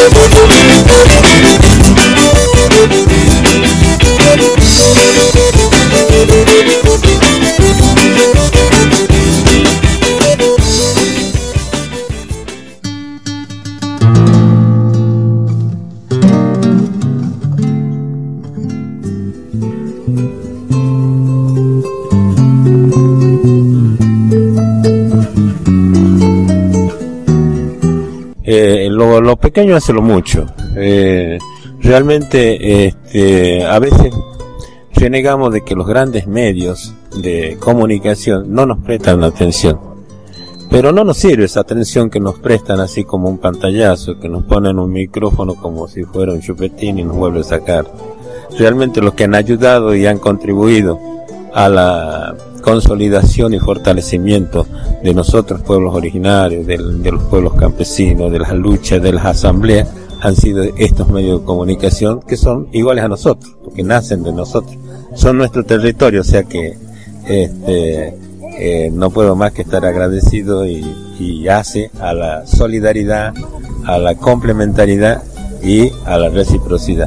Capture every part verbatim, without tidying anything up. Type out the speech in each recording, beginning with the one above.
Eh, lo, lo pequeño hace lo mucho. Eh, realmente, este, a veces renegamos de que los grandes medios de comunicación no nos prestan atención. Pero no nos sirve esa atención que nos prestan así como un pantallazo, que nos ponen un micrófono como si fuera un chupetín y nos vuelve a sacar. Realmente los que han ayudado y han contribuido a la consolidación y fortalecimiento de nosotros pueblos originarios, de, de los pueblos campesinos, de las luchas, de las asambleas, han sido estos medios de comunicación que son iguales a nosotros, porque nacen de nosotros, son nuestro territorio, o sea que este eh, no puedo más que estar agradecido y, y hace a la solidaridad, a la complementariedad y a la reciprocidad.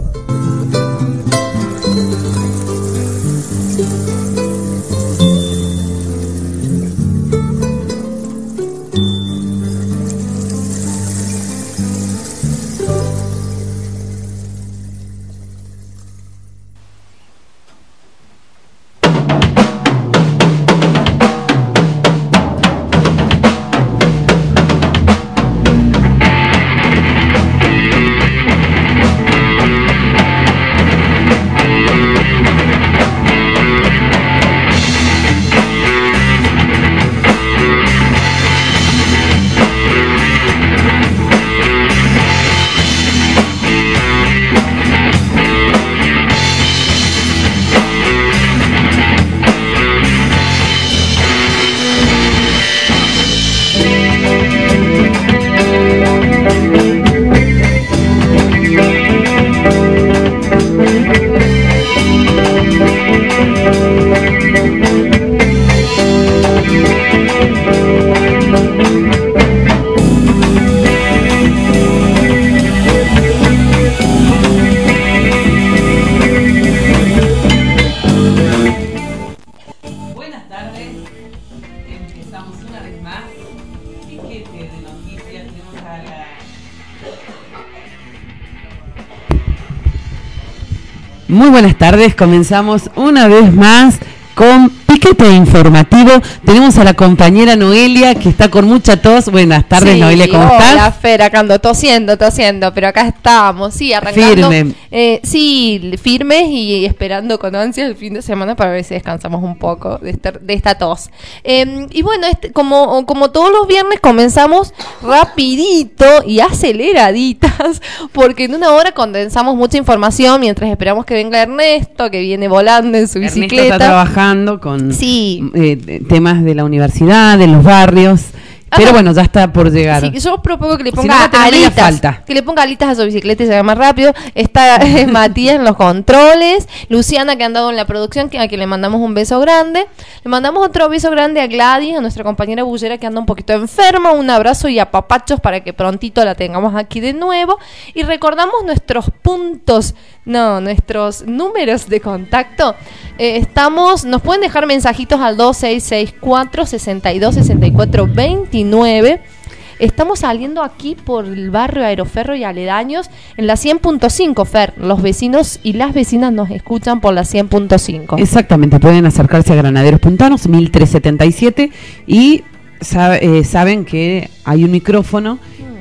Muy buenas tardes, comenzamos una vez más con Piquete Informativo. Tenemos a la compañera Noelia, que está con mucha tos. Buenas tardes, sí, Noelia, ¿cómo hola, estás? Hola, Fer, acá ando tosiendo, tosiendo, pero acá estamos, sí, arrancando. Firme. Eh, sí, firmes y esperando con ansia el fin de semana para ver si descansamos un poco de esta, de esta tos. Eh, y bueno, este, como, como todos los viernes comenzamos rapidito y aceleraditas, porque en una hora condensamos mucha información mientras esperamos que venga Ernesto, que viene volando en su Ernesto bicicleta. Está trabajando con sí. eh, temas de la universidad, de los barrios. Pero bueno, ya está por llegar. Sí, yo propongo que le Si ponga no, alitas, falta. que le ponga alitas a su bicicleta y se haga más rápido. Está eh, Matías en los controles, Luciana, que ha andado en la producción, que, a quien le mandamos un beso grande. Le mandamos otro beso grande a Gladys, a nuestra compañera bullera, que anda un poquito enferma. Un abrazo y apapachos para que prontito la tengamos aquí de nuevo. Y recordamos nuestros puntos, no, nuestros números de contacto. Eh, estamos, nos pueden dejar mensajitos al dos seis seis cuatro, seis dos, seis cuatro, veintinueve. Estamos saliendo aquí por el barrio Aeroferro y aledaños en la cien punto cinco, Fer. Los vecinos y las vecinas nos escuchan por la cien punto cinco. Exactamente, pueden acercarse a Granaderos Puntanos, mil trescientos setenta y siete, y sabe, eh, saben que hay un micrófono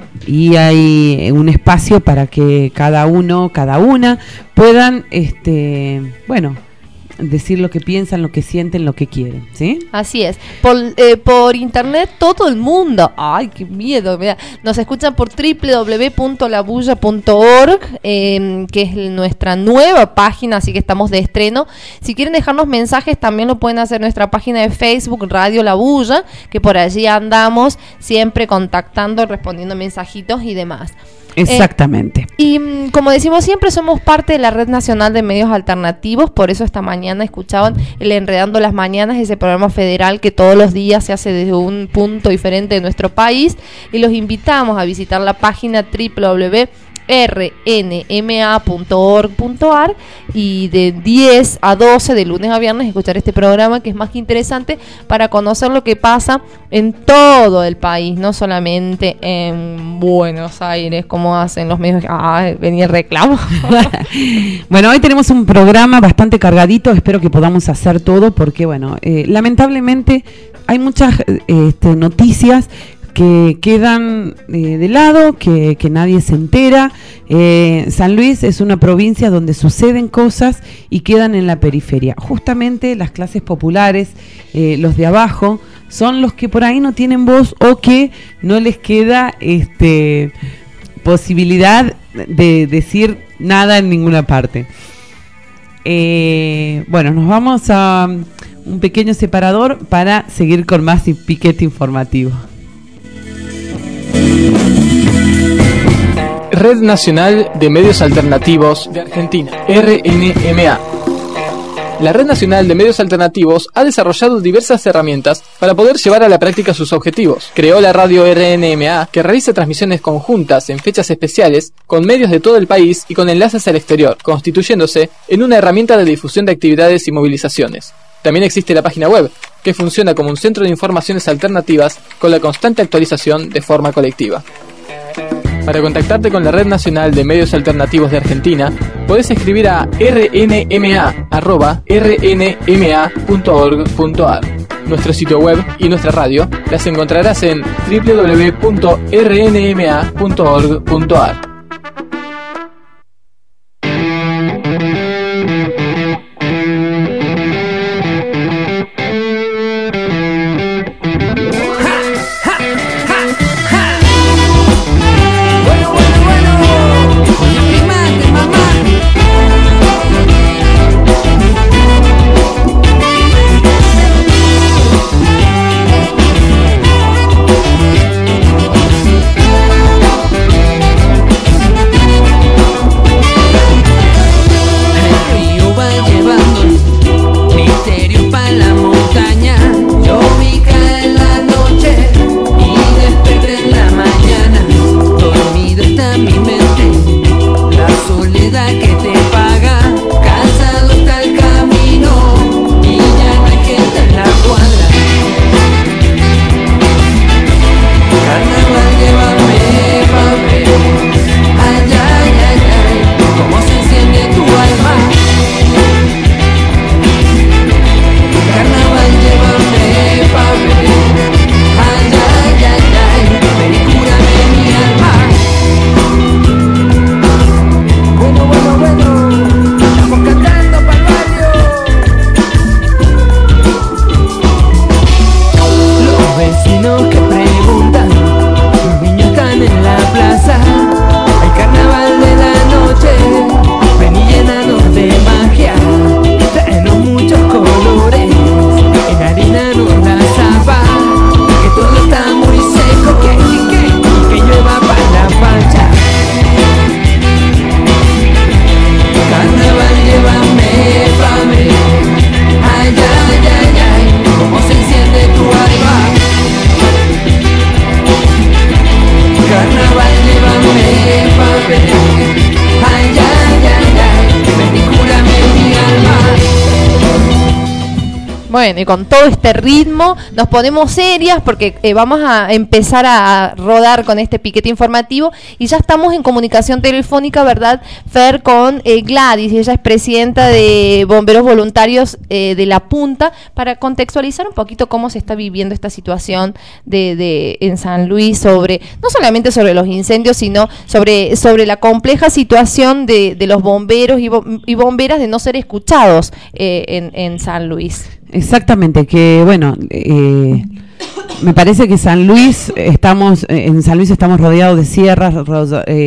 y hay un espacio para que cada uno, cada una puedan, este, bueno, decir lo que piensan, lo que sienten, lo que quieren, ¿sí? Así es. Por, eh, por internet todo el mundo, ay, qué miedo, mira, nos escuchan por doble u doble u doble u punto la bulla punto org, eh, que es nuestra nueva página, así que estamos de estreno. Si quieren dejarnos mensajes, también lo pueden hacer en nuestra página de Facebook, Radio La Bulla, que por allí andamos siempre contactando, respondiendo mensajitos y demás. Exactamente. Eh, y mm, como decimos siempre, somos parte de la Red Nacional de Medios Alternativos, por eso esta mañana escuchaban el Enredando las Mañanas, ese programa federal que todos los días se hace desde un punto diferente de nuestro país, y los invitamos a visitar la página doble u doble u doble u punto r n m a punto org punto a r y de diez a doce de lunes a viernes escuchar este programa, que es más que interesante para conocer lo que pasa en todo el país, no solamente en Buenos Aires, como hacen los medios. Ah, venía el reclamo. Bueno, hoy tenemos un programa bastante cargadito, espero que podamos hacer todo porque, bueno, eh, lamentablemente hay muchas eh, este, noticias que quedan eh, de lado, que, que nadie se entera. Eh, San Luis es una provincia donde suceden cosas y quedan en la periferia. Justamente las clases populares, eh, los de abajo, son los que por ahí no tienen voz o que no les queda este, posibilidad de decir nada en ninguna parte. Eh, bueno, nos vamos a un pequeño separador para seguir con más piquete informativo. Red Nacional de Medios Alternativos de Argentina, R N M A. La Red Nacional de Medios Alternativos ha desarrollado diversas herramientas para poder llevar a la práctica sus objetivos. Creó la radio R N M A, que realiza transmisiones conjuntas en fechas especiales con medios de todo el país y con enlaces al exterior, constituyéndose en una herramienta de difusión de actividades y movilizaciones. También existe la página web, que funciona como un centro de informaciones alternativas con la constante actualización de forma colectiva. Para contactarte con la Red Nacional de Medios Alternativos de Argentina, podés escribir a r n m a arroba r n m a punto org punto a r. Nuestro sitio web y nuestra radio las encontrarás en doble u doble u doble u punto r n m a punto org punto a r. Bueno, y con todo este ritmo nos ponemos serias porque eh, vamos a empezar a, a rodar con este piquete informativo y ya estamos en comunicación telefónica, ¿verdad, Fer? Con eh, Gladys, ella es presidenta de Bomberos Voluntarios eh, de La Punta, para contextualizar un poquito cómo se está viviendo esta situación de, de en San Luis, sobre no solamente sobre los incendios, sino sobre, sobre la compleja situación de, de los bomberos y, bo- y bomberas de no ser escuchados eh, en, en San Luis. Exactamente, que bueno, eh, me parece que San Luis, estamos en San Luis estamos rodeados de sierras, ro- eh,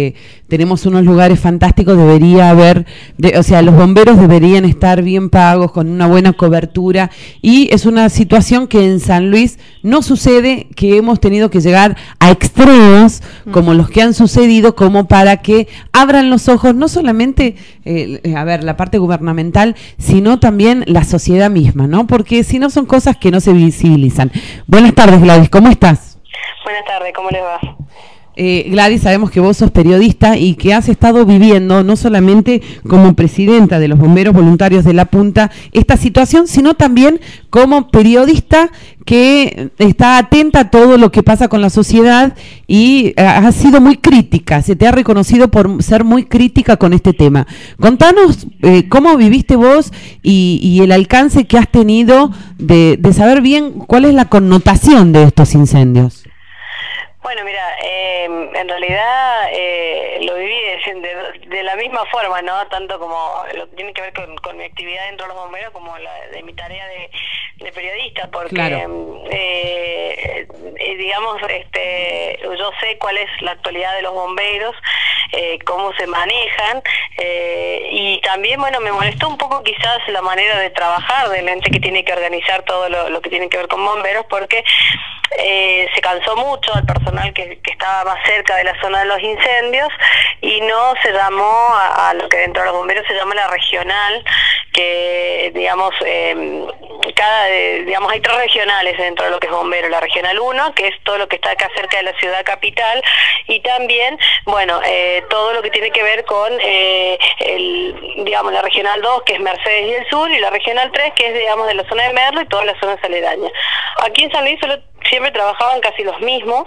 tenemos unos lugares fantásticos, debería haber, de, o sea, los bomberos deberían estar bien pagos, con una buena cobertura, y es una situación que en San Luis no sucede, que hemos tenido que llegar a extremos como los que han sucedido, como para que abran los ojos, no solamente, eh, a ver, la parte gubernamental, sino también la sociedad misma, ¿no? Porque si no son cosas que no se visibilizan. Buenas tardes, Gladys, ¿cómo estás? Buenas tardes, ¿cómo les va? Eh, Gladys, sabemos que vos sos periodista y que has estado viviendo, no solamente como presidenta de los Bomberos Voluntarios de La Punta, esta situación, sino también como periodista que está atenta a todo lo que pasa con la sociedad y eh, has sido muy crítica, se te ha reconocido por ser muy crítica con este tema. Contanos eh, cómo viviste vos y, y el alcance que has tenido de, de saber bien cuál es la connotación de estos incendios. Bueno, mira, eh, en realidad eh, lo viví de, de, de la misma forma, ¿no? Tanto como lo que tiene que ver con, con mi actividad dentro de los bomberos como la de mi tarea de, de periodista, porque claro. eh, eh, digamos, este, yo sé cuál es la actualidad de los bomberos, eh, cómo se manejan, eh, y también, bueno, me molestó un poco quizás la manera de trabajar del ente que tiene que organizar todo lo, lo que tiene que ver con bomberos, porque eh, se cansó mucho al personal Que, que estaba más cerca de la zona de los incendios y no se llamó a, a lo que dentro de los bomberos se llama la regional, que digamos eh, cada eh, digamos hay tres regionales dentro de lo que es bomberos, la regional uno, que es todo lo que está acá cerca de la ciudad capital, y también bueno eh, todo lo que tiene que ver con eh, el digamos la regional dos, que es Mercedes y el Sur, y la regional tres, que es digamos de la zona de Merlo y todas las zonas aledañas. Aquí en San Luis solo siempre trabajaban casi los mismos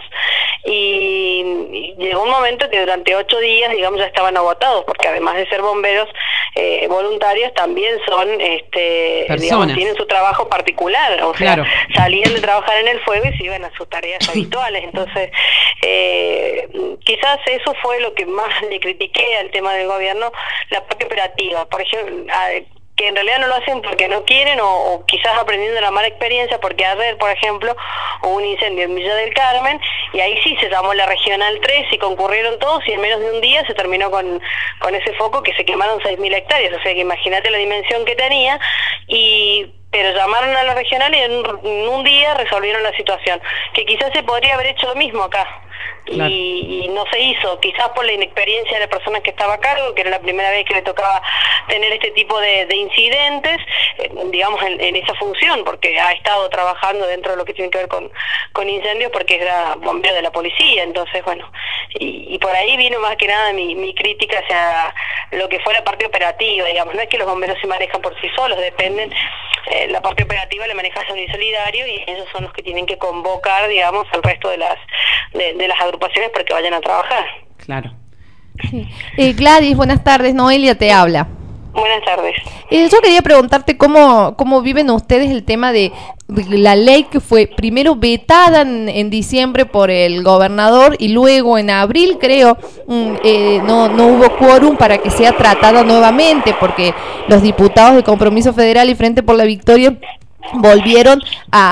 y, y llegó un momento que durante ocho días, digamos, ya estaban agotados, porque además de ser bomberos eh, voluntarios, también son, este, digamos, tienen su trabajo particular, o claro. sea, salían de trabajar en el fuego y se iban a sus tareas habituales. Entonces, eh, quizás eso fue lo que más le critiqué al tema del gobierno, la parte operativa. Por ejemplo, a, que en realidad no lo hacen porque no quieren o, o quizás aprendiendo la mala experiencia, porque ayer, por ejemplo, hubo un incendio en Villa del Carmen y ahí sí se llamó la regional tres y concurrieron todos y en menos de un día se terminó con, con ese foco que se quemaron seis mil hectáreas, o sea que imagínate la dimensión que tenía, y pero llamaron a la regional y en un, en un día resolvieron la situación, que quizás se podría haber hecho lo mismo acá. Claro. Y, y no se hizo, quizás por la inexperiencia de la persona que estaba a cargo, que era la primera vez que le tocaba tener este tipo de, de incidentes, eh, digamos, en, en esa función, porque ha estado trabajando dentro de lo que tiene que ver con, con incendios, porque era bombero de la policía. Entonces, bueno, y, y por ahí vino más que nada mi, mi crítica hacia lo que fue la parte operativa, digamos. No es que los bomberos se manejan por sí solos, dependen, eh, la parte operativa la maneja San Luis Solidario y ellos son los que tienen que convocar, digamos, al resto de las de, de las agrupaciones para que vayan a trabajar. Claro. Sí. Eh, Gladys, buenas tardes, Noelia te habla. Buenas tardes. Eh, yo quería preguntarte cómo, cómo viven ustedes el tema de, de la ley que fue primero vetada en, en diciembre por el gobernador y luego en abril, creo, mm, eh, no, no hubo quórum para que sea tratada nuevamente porque los diputados de Compromiso Federal y Frente por la Victoria volvieron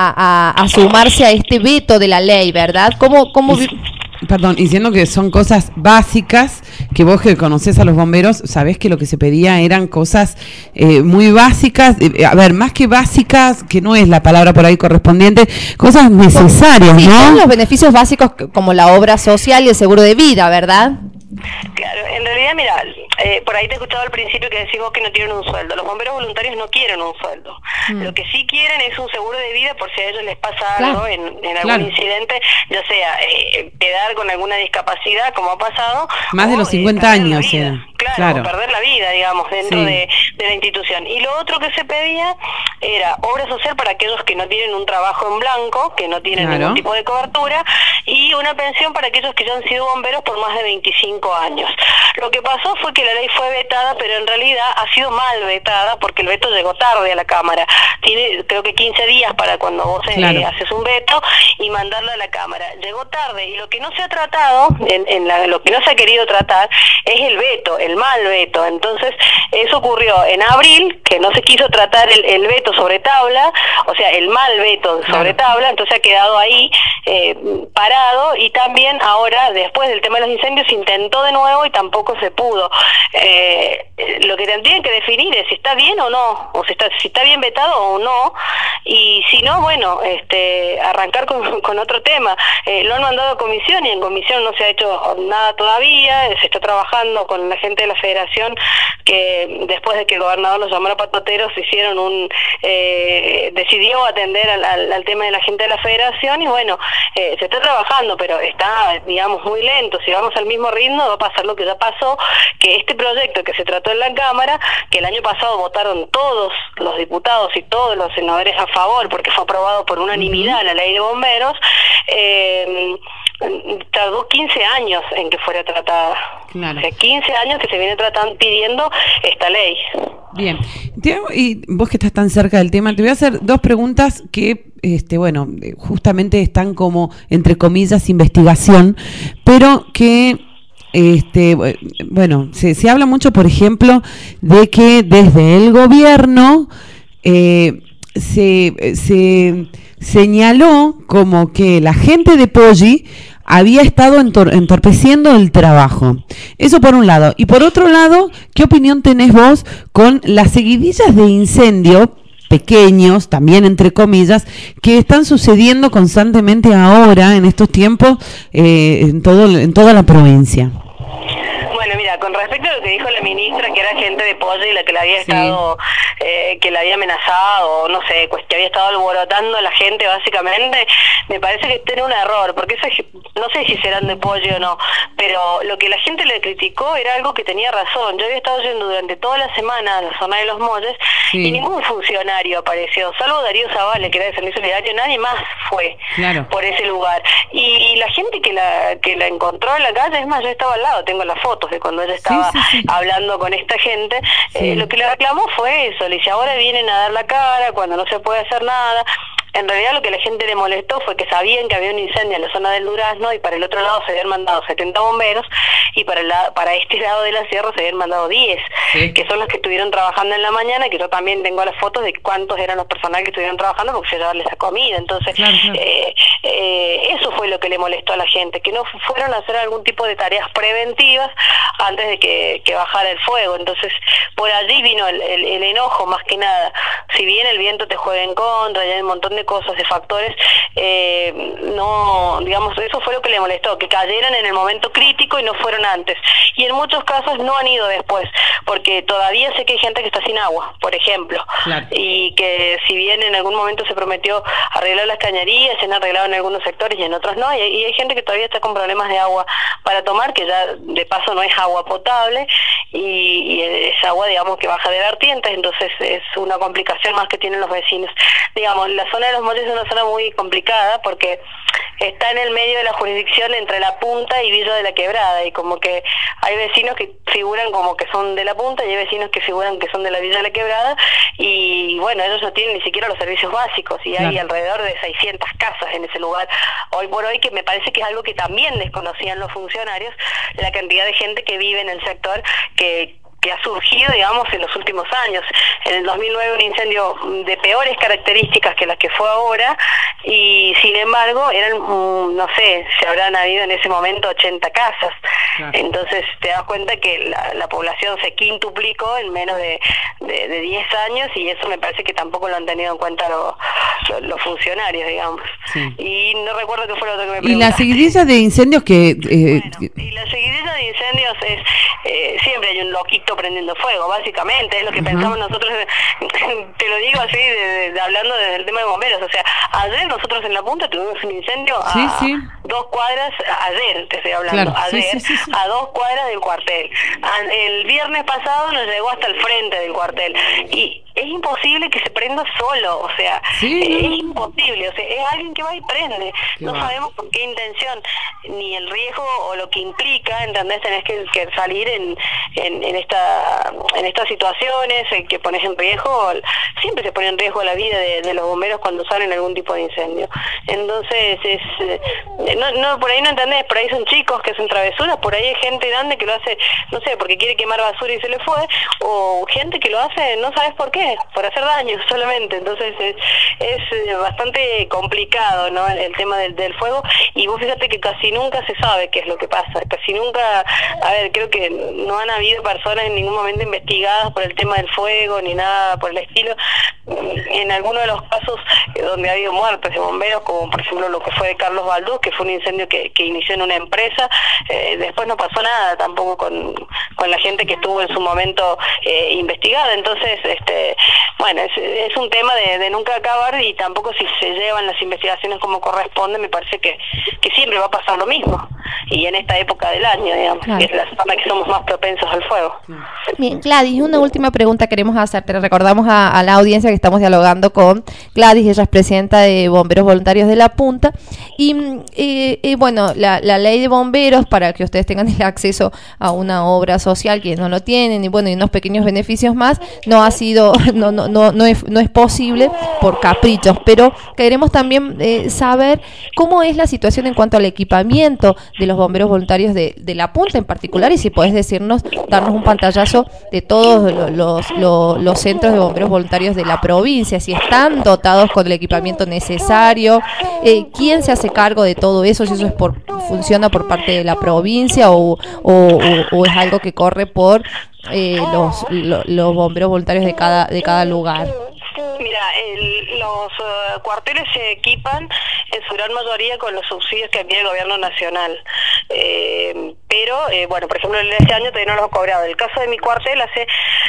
a, a, a sumarse a este veto de la ley, ¿verdad? ¿Cómo, cómo vi- Perdón, diciendo que son cosas básicas, que vos que conocés a los bomberos, sabés que lo que se pedía eran cosas eh, muy básicas, eh, a ver, más que básicas, que no es la palabra por ahí correspondiente, cosas necesarias, sí, ¿no? son los beneficios básicos como la obra social y el seguro de vida, ¿verdad? Claro, en realidad, mira, eh, por ahí te he escuchado al principio que decís vos que no tienen un sueldo. Los bomberos voluntarios no quieren un sueldo. Mm. Lo que sí quieren es un seguro de vida por si a ellos les pasa algo, claro, en, en algún claro. incidente, ya sea eh, quedar con alguna discapacidad, como ha pasado. Más o, de los cincuenta eh, años, eh. Claro, claro, perder la vida, digamos, dentro sí. de, de la institución. Y lo otro que se pedía era obra social para aquellos que no tienen un trabajo en blanco, que no tienen claro. ningún tipo de cobertura, y una pensión para aquellos que ya han sido bomberos por más de veinticinco años. Lo que pasó fue que la ley fue vetada, pero en realidad ha sido mal vetada porque el veto llegó tarde a la Cámara. Tiene, creo que quince días para cuando vos claro. eh, haces un veto y mandarlo a la Cámara. Llegó tarde y lo que no se ha tratado, en, en la, lo que no se ha querido tratar, es el veto. El el mal veto. Entonces, eso ocurrió en abril, que no se quiso tratar el, el veto sobre tabla, o sea, el mal veto sobre claro. tabla, entonces ha quedado ahí eh, parado, y también ahora, después del tema de los incendios, se intentó de nuevo y tampoco se pudo. Eh, lo que tendrían que definir es si está bien o no, o si está, si está bien vetado o no, y si no, bueno, este, arrancar con, con otro tema. Eh, lo han mandado a comisión y en comisión no se ha hecho nada todavía, se está trabajando con la gente de la federación, que después de que el gobernador los llamara patoteros, hicieron un, eh, decidió atender al, al, al tema de la gente de la federación, y bueno, eh, se está trabajando, pero está, digamos, muy lento. Si vamos al mismo ritmo va a pasar lo que ya pasó, que este proyecto que se trató en la Cámara, que el año pasado votaron todos los diputados y todos los senadores a favor, porque fue aprobado por unanimidad la ley de bomberos, eh, tardó quince años en que fuera tratada. Claro. O sea, quince años que se viene tratando, pidiendo esta ley. Bien. Te, y vos que estás tan cerca del tema, te voy a hacer dos preguntas que, este, bueno, justamente están como, entre comillas, investigación, pero que... Este, bueno, se, se habla mucho, por ejemplo, de que desde el gobierno eh, se, se señaló como que la gente de Poggi había estado entor- entorpeciendo el trabajo. Eso por un lado. Y por otro lado, ¿qué opinión tenés vos con las seguidillas de incendio pequeños, también entre comillas, que están sucediendo constantemente ahora, en estos tiempos, eh, en todo en toda la provincia? Bueno, mira, con respecto a lo que dijo la ministra, que era gente de Poggi la que la había estado, sí. eh, que la había amenazado, no sé, pues que había estado alborotando a la gente básicamente, me parece que tiene un error, porque esa, no sé si serán de Poggi o no, pero lo que la gente le criticó era algo que tenía razón. Yo había estado yendo durante toda la semana a la zona de Los Molles, sí. y ningún funcionario apareció, salvo Darío Zavala, que era de Servicio Solidario, nadie más fue claro. por ese lugar. Y la gente que la que la encontró en la calle, es más, yo estaba al lado, tengo las fotos de cuando ella estaba sí, sí, sí. hablando con esta gente, sí. eh, lo que le reclamó fue eso, le dice, ahora vienen a dar la cara cuando no se puede hacer nada. En realidad lo que la gente le molestó fue que sabían que había un incendio en la zona del Durazno, y para el otro lado se habían mandado setenta bomberos, y para el lado, para este lado de la sierra se habían mandado diez, sí. que son los que estuvieron trabajando en la mañana, que yo también tengo las fotos de cuántos eran los personal que estuvieron trabajando, porque fui a llevarles la comida. Entonces claro, claro. Eh, eh, eso fue lo que le molestó a la gente, que no fueron a hacer algún tipo de tareas preventivas antes de que, que bajara el fuego. Entonces por allí vino el, el, el enojo más que nada. Si bien el viento te juega en contra y hay un montón de cosas, de factores, eh, no, digamos, eso fue lo que le molestó, que cayeran en el momento crítico y no fueron antes. Y en muchos casos no han ido después, porque todavía sé que hay gente que está sin agua, por ejemplo, claro. y que si bien en algún momento se prometió arreglar las cañerías, se han arreglado en algunos sectores y en otros no, y hay, y hay gente que todavía está con problemas de agua para tomar, que ya de paso no es agua potable, y, y es agua, digamos, que baja de vertientes, entonces es una complicación más que tienen los vecinos. Digamos, la zona de Los Molles es una zona muy complicada porque está en el medio de la jurisdicción entre La Punta y Villa de la Quebrada, y como que hay vecinos que figuran como que son de La Punta y hay vecinos que figuran que son de la Villa de la Quebrada, y bueno, ellos no tienen ni siquiera los servicios básicos, y hay claro. alrededor de seiscientas casas en ese lugar hoy por hoy, que me parece que es algo que también desconocían los funcionarios, la cantidad de gente que vive en el sector, que que ha surgido, digamos, en los últimos años. En el dos mil nueve un incendio de peores características que las que fue ahora, y sin embargo eran, no sé, se habrán habido en ese momento ochenta casas. Claro. Entonces te das cuenta que la, la población se quintuplicó en menos de, de, de diez años, y eso me parece que tampoco lo han tenido en cuenta lo, lo, los funcionarios, digamos. Sí. Y no recuerdo qué fue lo que me preguntaste. Y la seguidilla de incendios que... Eh, bueno, y la seguidilla de incendios es, eh, siempre hay un loquito prendiendo fuego, básicamente, es lo que uh-huh. pensamos nosotros, te lo digo así, de, de, de, hablando desde el tema de bomberos. O sea, ayer nosotros en La Punta tuvimos un incendio sí, a sí. dos cuadras, ayer te estoy hablando, claro. ayer, sí, sí, sí, sí. a dos cuadras del cuartel. El viernes pasado nos llegó hasta el frente del cuartel, y es imposible que se prenda solo, o sea, ¿Sí? eh, es imposible, o sea, es alguien que va y prende, Qué no va. sabemos con qué intención, ni el riesgo o lo que implica, ¿entendés? Tenés que, que salir en, en, en esta en estas situaciones en que pones en riesgo, siempre se pone en riesgo la vida de, de los bomberos cuando salen algún tipo de incendio. Entonces, es eh, no, no por ahí no entendés, por ahí son chicos que hacen travesuras, por ahí hay gente grande que lo hace, no sé, porque quiere quemar basura y se le fue, o gente que lo hace, no sabes por qué, por hacer daño solamente. Entonces, es, es bastante complicado, ¿no? El, el tema del, del fuego, y vos fíjate que casi nunca se sabe qué es lo que pasa, casi nunca, a ver, creo que no han habido personas en ningún momento investigadas por el tema del fuego, ni nada por el estilo. En algunos de los casos donde ha habido muertes de bomberos, como por ejemplo lo que fue de Carlos Balduz, que fue un incendio que, que inició en una empresa, eh, después no pasó nada tampoco con, con la gente que estuvo en su momento eh, investigada. Entonces, este bueno, es, es un tema de, de nunca acabar, y tampoco si se llevan las investigaciones como corresponde, me parece que, que siempre va a pasar lo mismo, y en esta época del año, digamos, Claro. que es la zona que somos más propensos al fuego. Bien, Gladys, una última pregunta queremos hacerte. Le recordamos a, a la audiencia que estamos dialogando con Gladys, ella es presidenta de Bomberos Voluntarios de La Punta. Y mm, eh, eh, bueno, la, la ley de bomberos, para que ustedes tengan el acceso a una obra social, quienes no lo tienen, y bueno, y unos pequeños beneficios más, no ha sido, no, no, no, no, es, no es posible por caprichos. Pero queremos también eh, saber cómo es la situación en cuanto al equipamiento de los bomberos voluntarios de, de La Punta en particular, y si podés decirnos, darnos un pantallazo de todos los, los, los, los centros de bomberos voluntarios de la provincia, si están dotados con el equipamiento necesario, eh, quién se hace cargo de todo eso, si eso es por funciona por parte de la provincia o, o, o, o es algo que corre por eh, los, lo, los bomberos voluntarios de cada, de cada lugar. Mira, el, los uh, cuarteles se equipan en su gran mayoría con los subsidios que envía el gobierno nacional, eh, pero eh, bueno, por ejemplo, este año todavía no los he cobrado. El caso de mi cuartel hace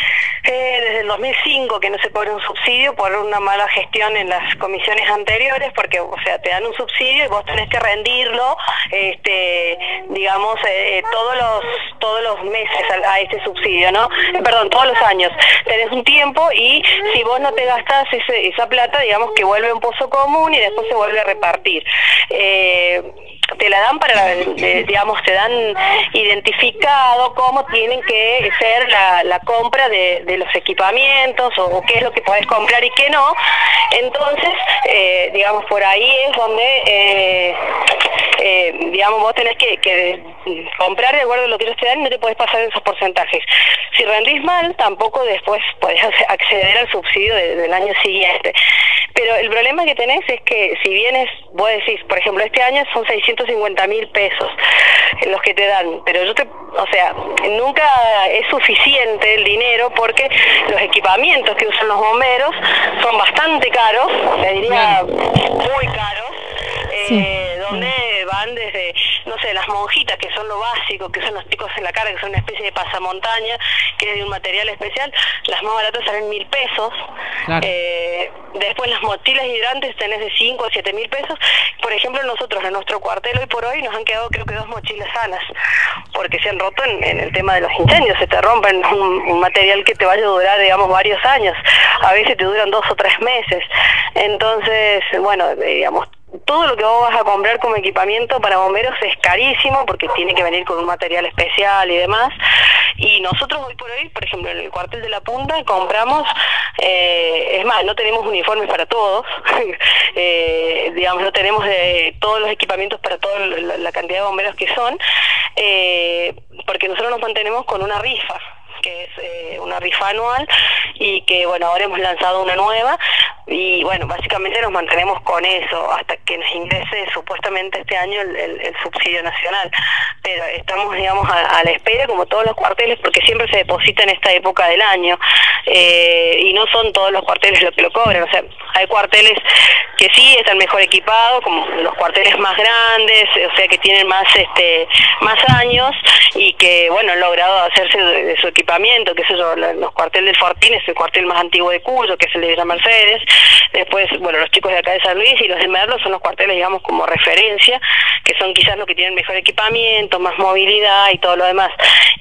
eh, desde el dos mil cinco que no se cobra un subsidio por una mala gestión en las comisiones anteriores, porque, o sea, te dan un subsidio y vos tenés que rendirlo, este, digamos, eh, todos los todos los meses a, a este subsidio, ¿no? Eh, perdón, todos los años. Tenés un tiempo, y si vos no te gastás ese, esa plata, digamos que vuelve a un pozo común y después se vuelve a repartir. Eh, te la dan para, de, digamos, te dan identificado cómo tienen que ser la, la compra de, de los equipamientos, o, o qué es lo que podés comprar y qué no. Entonces, eh, digamos, por ahí es donde, eh, eh, digamos, vos tenés que, que comprar de acuerdo a lo que ellos te dan, y no te podés pasar esos porcentajes. Si rendís mal, tampoco después podés acceder al subsidio de, del año siguiente. Pero el problema que tenés es que, si bien es, vos decís, por ejemplo, este año son seiscientos cincuenta mil pesos los que te dan, pero yo te, o sea, nunca es suficiente el dinero, porque los equipamientos que usan los bomberos son bastante caros, le diría muy caros, Sí. eh, donde van desde, no sé, las monjitas, que son lo básico, que son los picos en la cara, que son una especie de pasamontaña, que es de un material especial, las más baratas salen mil pesos. Claro. Eh, después las mochilas hidrantes tenés de cinco a siete mil pesos. Por ejemplo, nosotros en nuestro cuartel hoy por hoy nos han quedado creo que dos mochilas sanas, porque se han roto en, en el tema de los incendios, se te rompen un, un material que te vaya a durar, digamos, varios años, a veces te duran dos o tres meses. Entonces, bueno, digamos, todo lo que vos vas a comprar como equipamiento para bomberos es carísimo, porque tiene que venir con un material especial y demás. Y nosotros hoy por hoy, por ejemplo, en el cuartel de La Punta compramos, eh, es más, no tenemos uniformes para todos, eh, digamos, no tenemos eh, todos los equipamientos para toda la, la cantidad de bomberos que son, eh, porque nosotros nos mantenemos con una rifa, que es eh, una rifa anual, y que, bueno, ahora hemos lanzado una nueva, y bueno, básicamente nos mantenemos con eso hasta que nos ingrese supuestamente este año el, el, el subsidio nacional. Pero estamos, digamos, a, a la espera, como todos los cuarteles, porque siempre se deposita en esta época del año, eh, y no son todos los cuarteles los que lo cobran. O sea, hay cuarteles que sí están mejor equipados, como los cuarteles más grandes, o sea, que tienen más este más años, y que, bueno, han logrado hacerse de, de su equipamiento, que es eso, los cuarteles del Fortín es el cuartel más antiguo de Cuyo, que es el de Villa Mercedes. Después, bueno, los chicos de acá de San Luis y los de Merlo son los cuarteles, digamos, como referencia, que son quizás los que tienen mejor equipamiento, más movilidad y todo lo demás.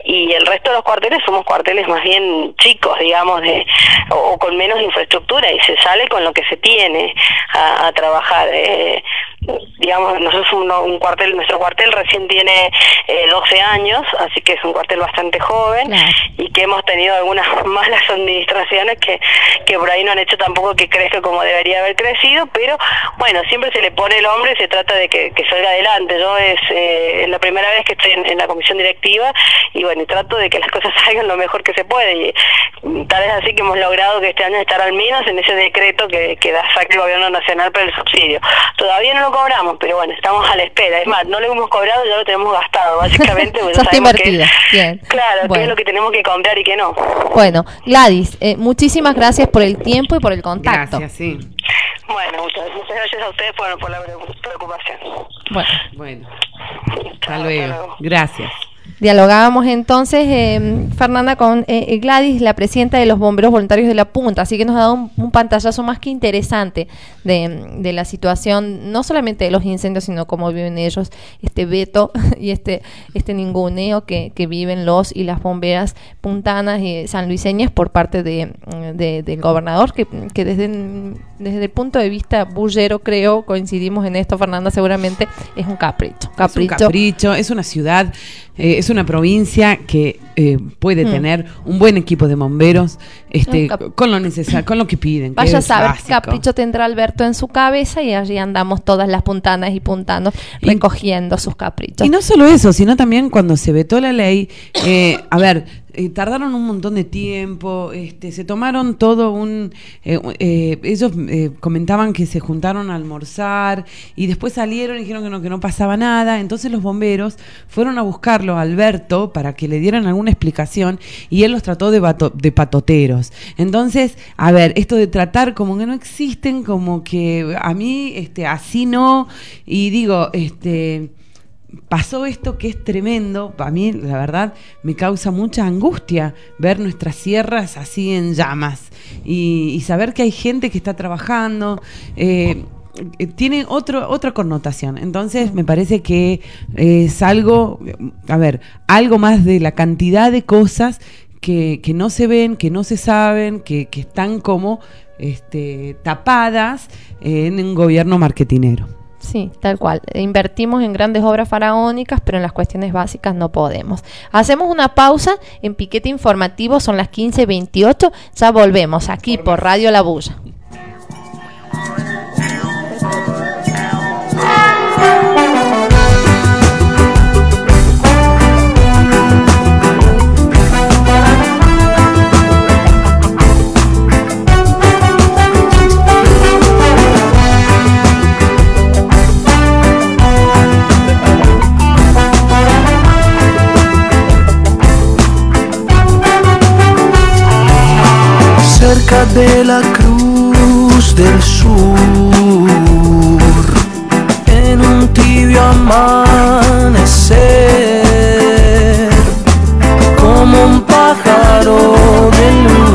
y el resto de los cuarteles somos cuarteles más bien chicos, digamos, de o, o con menos infraestructura, y se sale con lo que se tiene a, a trabajar. Eh, digamos, nosotros un, un cuartel, nuestro cuartel recién tiene eh, doce años, así que es un cuartel bastante joven, claro, y que hemos tenido algunas malas administraciones que, que por ahí no han hecho tampoco que crezca como debería haber crecido, pero bueno, siempre se le pone el hombro y se trata de que, que salga adelante. Yo es, eh, es la primera vez que estoy en, en la comisión directiva, y bueno, y trato de que las cosas salgan lo mejor que se puede, y tal es así que hemos logrado que este año estar al menos en ese decreto que, que da saca el gobierno nacional para el subsidio. Todavía no lo cobramos, pero bueno, estamos a la espera. Es más, no lo hemos cobrado, ya lo tenemos gastado, básicamente. Sos invertida. Bien. Claro, bueno, qué es lo que tenemos que comprar y qué no. Bueno, Gladys, eh, muchísimas gracias por el tiempo y por el contacto. Gracias, sí. Bueno, muchas, muchas gracias a ustedes por, por la preocupación. Bueno, bueno. Hasta Chao, luego. hasta luego. Gracias. Dialogábamos entonces, eh, Fernanda, con eh, Gladys, la presidenta de los Bomberos Voluntarios de La Punta, así que nos ha dado un, un pantallazo más que interesante de, de la situación, no solamente de los incendios, sino cómo viven ellos, este veto y este este ninguneo que, que viven los y las bomberas puntanas y sanluiseñas por parte de, de del gobernador, que, que desde, desde el punto de vista bullero, creo, coincidimos en esto, Fernanda, seguramente es un capricho. capricho. Es un capricho, es una ciudad, eh, es una provincia que eh, puede mm. tener un buen equipo de bomberos, este, cap- con lo necesario, con lo que piden. Vaya que a es saber básico. qué capricho tendrá Alberto en su cabeza, y allí andamos todas las puntanas y puntanos y, recogiendo sus caprichos. Y no solo eso, sino también cuando se vetó la ley, eh, a ver, eh, tardaron un montón de tiempo, este, se tomaron todo un... Eh, eh, ellos eh, comentaban que se juntaron a almorzar y después salieron y dijeron que no, que no pasaba nada. Entonces los bomberos fueron a buscarlo a Alberto para que le dieran alguna explicación, y él los trató de, bato, de patoteros. Entonces, a ver, esto de tratar como que no existen, como que a mí este, así no, y digo, este... pasó esto que es tremendo. A mí, la verdad, me causa mucha angustia ver nuestras sierras así en llamas, y, y saber que hay gente que está trabajando. Eh, tiene otro, otra connotación. Entonces me parece que es algo, a ver, algo más de la cantidad de cosas que, que no se ven, que no se saben, que, que están como este, tapadas en un gobierno marketinero. Sí, tal cual. Invertimos en grandes obras faraónicas, pero en las cuestiones básicas no podemos. Hacemos una pausa en Piquete Informativo, son las quince veintiocho. Ya volvemos aquí por Radio La Bulla. Cerca de la Cruz del Sur, en un tibio amanecer, como un pájaro de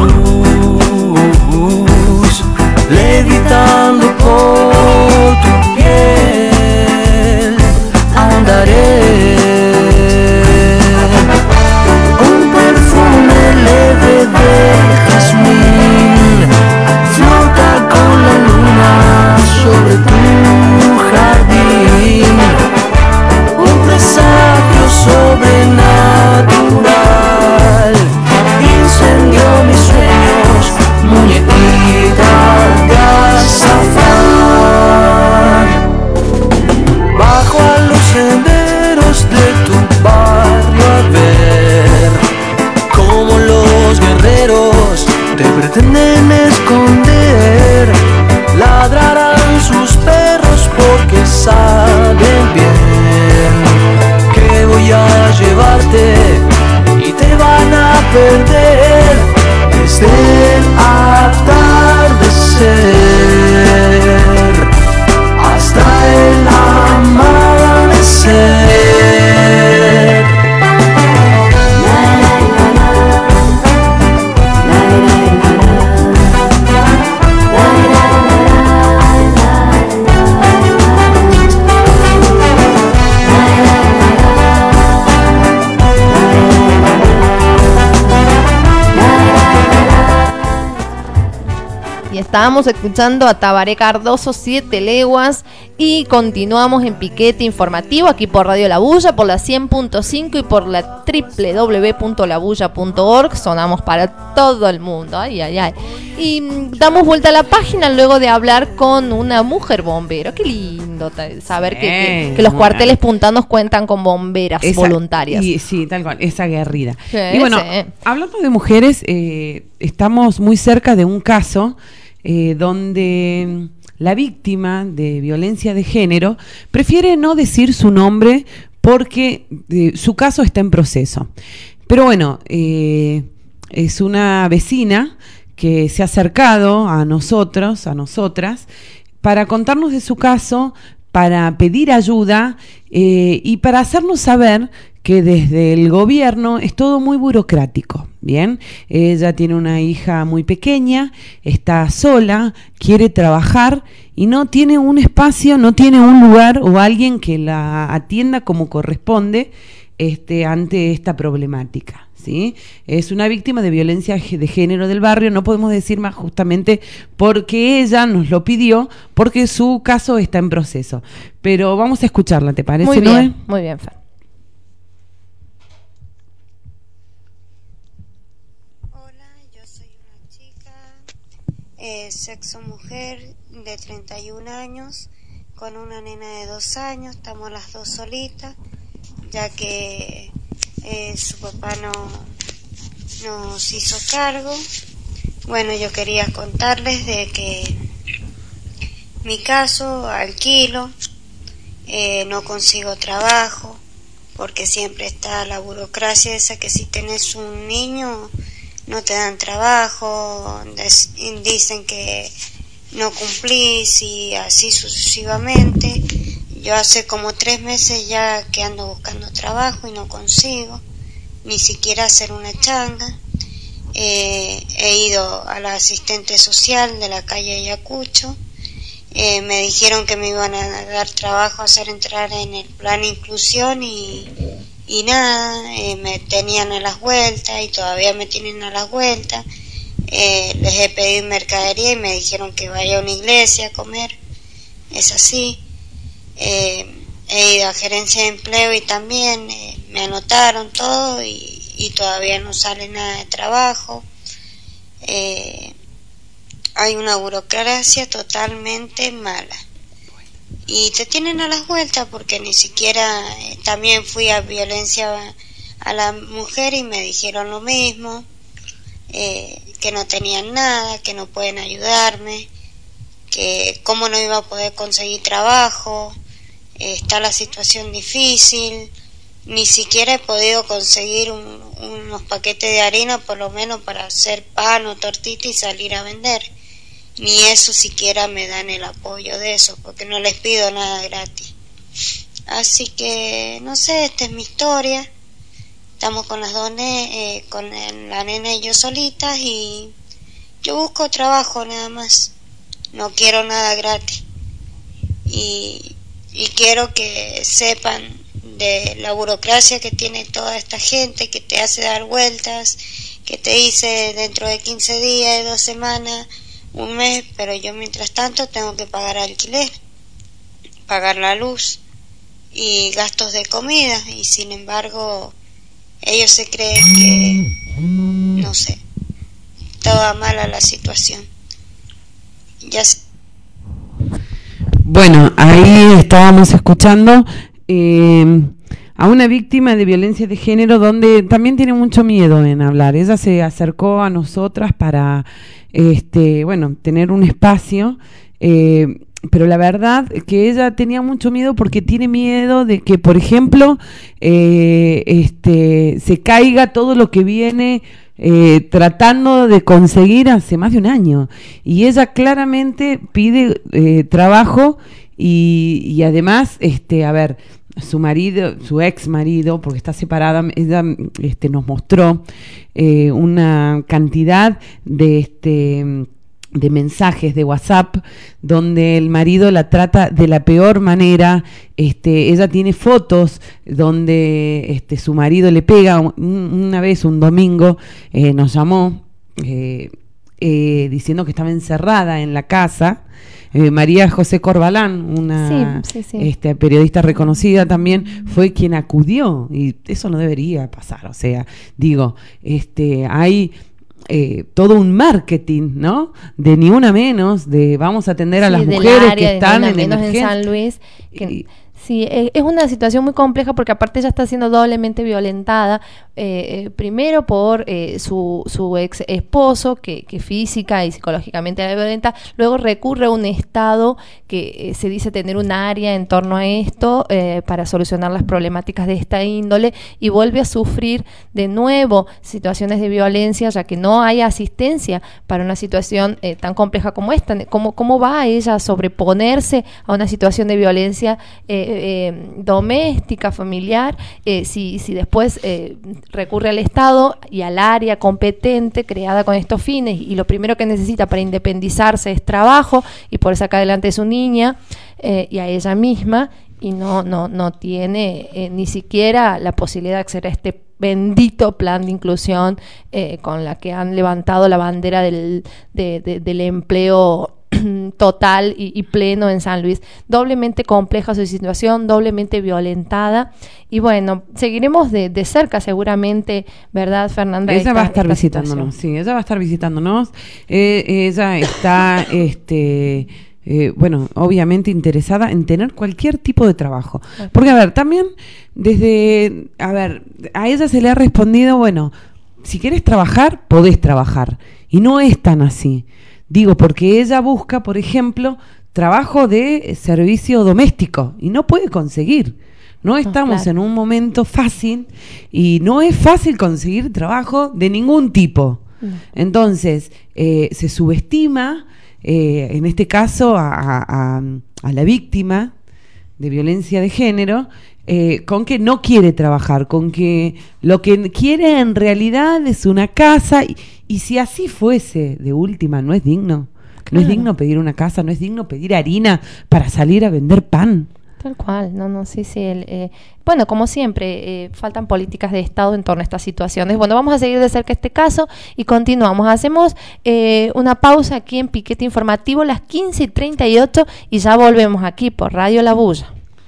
luz, levitando por tu piel, andaré. Un perfume leve de jazmín flota con la luna sobre tu jardín. Un presente Estábamos escuchando a Tabaré Cardoso, Siete Leguas, y continuamos en piquete informativo aquí por Radio La Bulla, por la cien punto cinco y por la doble u doble u doble u punto la bulla punto org. Sonamos para todo el mundo. Ay, ay, ay. Y mm, damos vuelta a la página luego de hablar con una mujer bombero. Qué lindo ta- saber Sí, que, que, que los cuarteles puntanos cuentan con bomberas Esa- voluntarias. Y, sí, tal cual, esa aguerrida. Sí, y bueno, sí. hablando de mujeres, eh, estamos muy cerca de un caso eh, donde la víctima de violencia de género prefiere no decir su nombre porque eh, su caso está en proceso. Pero bueno, eh, es una vecina que se ha acercado a nosotros, a nosotras, para contarnos de su caso, para pedir ayuda eh, y para hacernos saber que desde el gobierno es todo muy burocrático, ¿bien? Ella tiene una hija muy pequeña, está sola, quiere trabajar y no tiene un espacio, no tiene un lugar o alguien que la atienda como corresponde este, ante esta problemática, ¿sí? Es una víctima de violencia de género del barrio, no podemos decir más justamente porque ella nos lo pidió, porque su caso está en proceso. Pero vamos a escucharla, ¿te parece, Muy bien, Noé? muy bien, Fer. Hola, yo soy una chica, eh, sexo mujer, de treinta y un años, con una nena de dos años, estamos las dos solitas, ya que eh, su papá no nos hizo cargo. Bueno, yo quería contarles de que mi caso, alquilo, eh, no consigo trabajo, porque siempre está la burocracia esa que si tenés un niño no te dan trabajo, des, dicen que no cumplís y así sucesivamente. Yo hace como tres meses ya que ando buscando trabajo y no consigo ni siquiera hacer una changa. Eh, he ido a la asistente social de la calle Ayacucho. Eh, me dijeron que me iban a dar trabajo, a hacer entrar en el plan inclusión y, y nada, eh, me tenían a las vueltas y todavía me tienen a las vueltas. Eh, les he pedido mercadería y me dijeron que vaya a una iglesia a comer. Es así. Eh, he ido a gerencia de empleo y también eh, me anotaron todo y, y todavía no sale nada de trabajo. Eh, hay una burocracia totalmente mala y te tienen a las vueltas porque ni siquiera eh, también fui a violencia a la mujer y me dijeron lo mismo, eh, que no tenían nada, que no pueden ayudarme, que cómo no iba a poder conseguir trabajo, eh, está la situación difícil, ni siquiera he podido conseguir un, unos paquetes de harina por lo menos para hacer pan o tortita y salir a vender. Ni eso siquiera me dan el apoyo de eso, porque no les pido nada gratis. Así que, no sé, esta es mi historia. Estamos con las dos, ne eh, con la nena y yo solitas y yo busco trabajo nada más. No quiero nada gratis. Y, y quiero que sepan de la burocracia que tiene toda esta gente, que te hace dar vueltas, que te dice dentro de quince días, dos semanas, un mes, pero yo mientras tanto tengo que pagar alquiler, pagar la luz y gastos de comida, y sin embargo ellos se creen que, no sé, toda mala la situación. Ya sé. Bueno, ahí estábamos escuchando eh, a una víctima de violencia de género donde también tiene mucho miedo en hablar. Ella se acercó a nosotras para este, bueno, tener un espacio, eh, pero la verdad que ella tenía mucho miedo porque tiene miedo de que, por ejemplo, eh, este, se caiga todo lo que viene eh, tratando de conseguir hace más de un año. Y ella claramente pide eh, trabajo y, y además, este, a ver, su marido, su ex marido, porque está separada, ella este, nos mostró eh, una cantidad de este de mensajes de WhatsApp donde el marido la trata de la peor manera. Este, ella tiene fotos donde este su marido le pega. Un, una vez, un domingo, eh, nos llamó. Eh, eh, diciendo que estaba encerrada en la casa. Eh, María José Corbalán, una Sí, sí, sí. Este, periodista reconocida también, fue quien acudió, y eso no debería pasar. O sea, digo, este, hay eh, todo un marketing, ¿no? De ni una menos, de vamos a atender a Sí, las del mujeres área que de están Ni Una en Menos en emergencia. San Luis. Que, Y- sí, eh, es una situación muy compleja porque aparte ella está siendo doblemente violentada, eh, eh, primero por eh, su, su ex esposo, que, que física y psicológicamente la violenta, luego recurre a un Estado que eh, se dice tener un área en torno a esto eh, para solucionar las problemáticas de esta índole, y vuelve a sufrir de nuevo situaciones de violencia, ya que no hay asistencia para una situación eh, tan compleja como esta. ¿Cómo, cómo va ella a sobreponerse a una situación de violencia eh, eh, doméstica, familiar, eh, si, si después eh, recurre al Estado y al área competente creada con estos fines, y lo primero que necesita para independizarse es trabajo y por sacar adelante a su niña eh, y a ella misma, y no, no, no tiene eh, ni siquiera la posibilidad de acceder a este bendito plan de inclusión eh, con la que han levantado la bandera del, de, de, del empleo total y, y pleno en San Luis. Doblemente compleja su situación, doblemente violentada, y bueno, seguiremos de, de cerca seguramente, ¿verdad, Fernanda? Ella esta- va a estar esta visitándonos, situación. sí, ella va a estar visitándonos. Eh, ella está, este, eh, bueno, obviamente interesada en tener cualquier tipo de trabajo. Porque, a ver, también desde, a ver, a ella se le ha respondido, bueno, si quieres trabajar, podés trabajar. Y no es tan así. Digo, porque ella busca, por ejemplo, trabajo de servicio doméstico y no puede conseguir. No estamos claro. en un momento fácil y no es fácil conseguir trabajo de ningún tipo. No. Entonces, eh, se subestima, eh, en este caso, a, a, a la víctima de violencia de género, eh, con que no quiere trabajar, con que lo que quiere en realidad es una casa, y, y si así fuese, de última, no es digno. No es Claro. digno pedir una casa, no es digno pedir harina para salir a vender pan. Tal cual, no, no, sí, sí. El, eh, bueno, como siempre, eh, faltan políticas de Estado en torno a estas situaciones. Bueno, vamos a seguir de cerca este caso y continuamos. Hacemos eh, una pausa aquí en Piquete Informativo, las quince y treinta y ocho, y ya volvemos aquí por Radio La Bulla.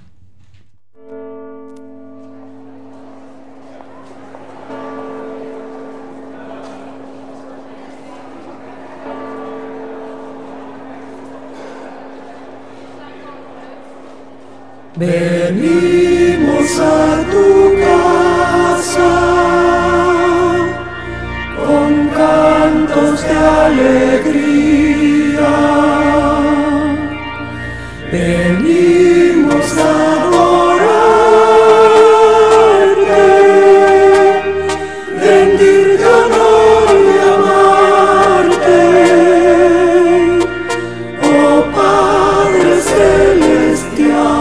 Venimos a tu casa con cantos de alegría. Venimos a adorarte, rendirte honor y amarte, oh Padre Celestial.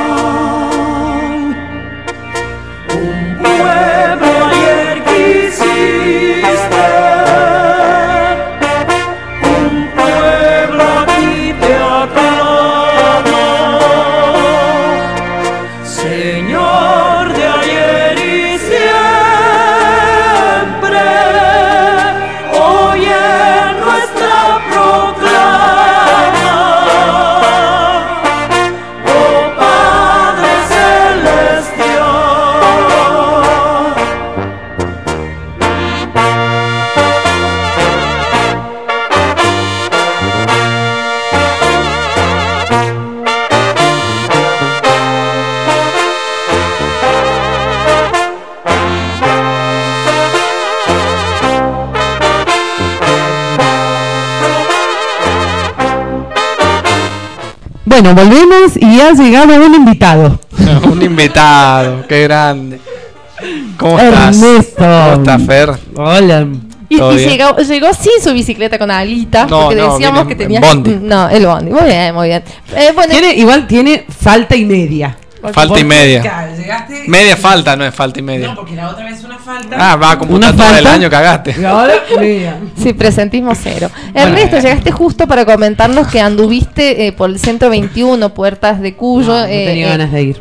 Bueno, volvemos y ha llegado un invitado. Un invitado, qué grande. ¿Cómo estás? Ernesto. ¿Cómo estás, Fer? Hola. Y, ¿Todo y bien? llegó, llegó sin su bicicleta con alitas, No, porque no, decíamos viene que en tenía... bondi. No, el bondi. Muy bien, muy bien. Eh, bueno, Tiene, igual tiene falta y media. Falta y Porque, media. claro, llegaste- Media falta, no es falta y No, media. porque la otra vez una falta. Ah, va a una computar todo el falta, año, cagaste. Y ahora, media. sí, presentismo cero. Ernesto, llegaste justo para comentarnos que anduviste eh, por el Centro veintiuno, Puertas de Cuyo. No, no eh, tenía eh, ganas de ir.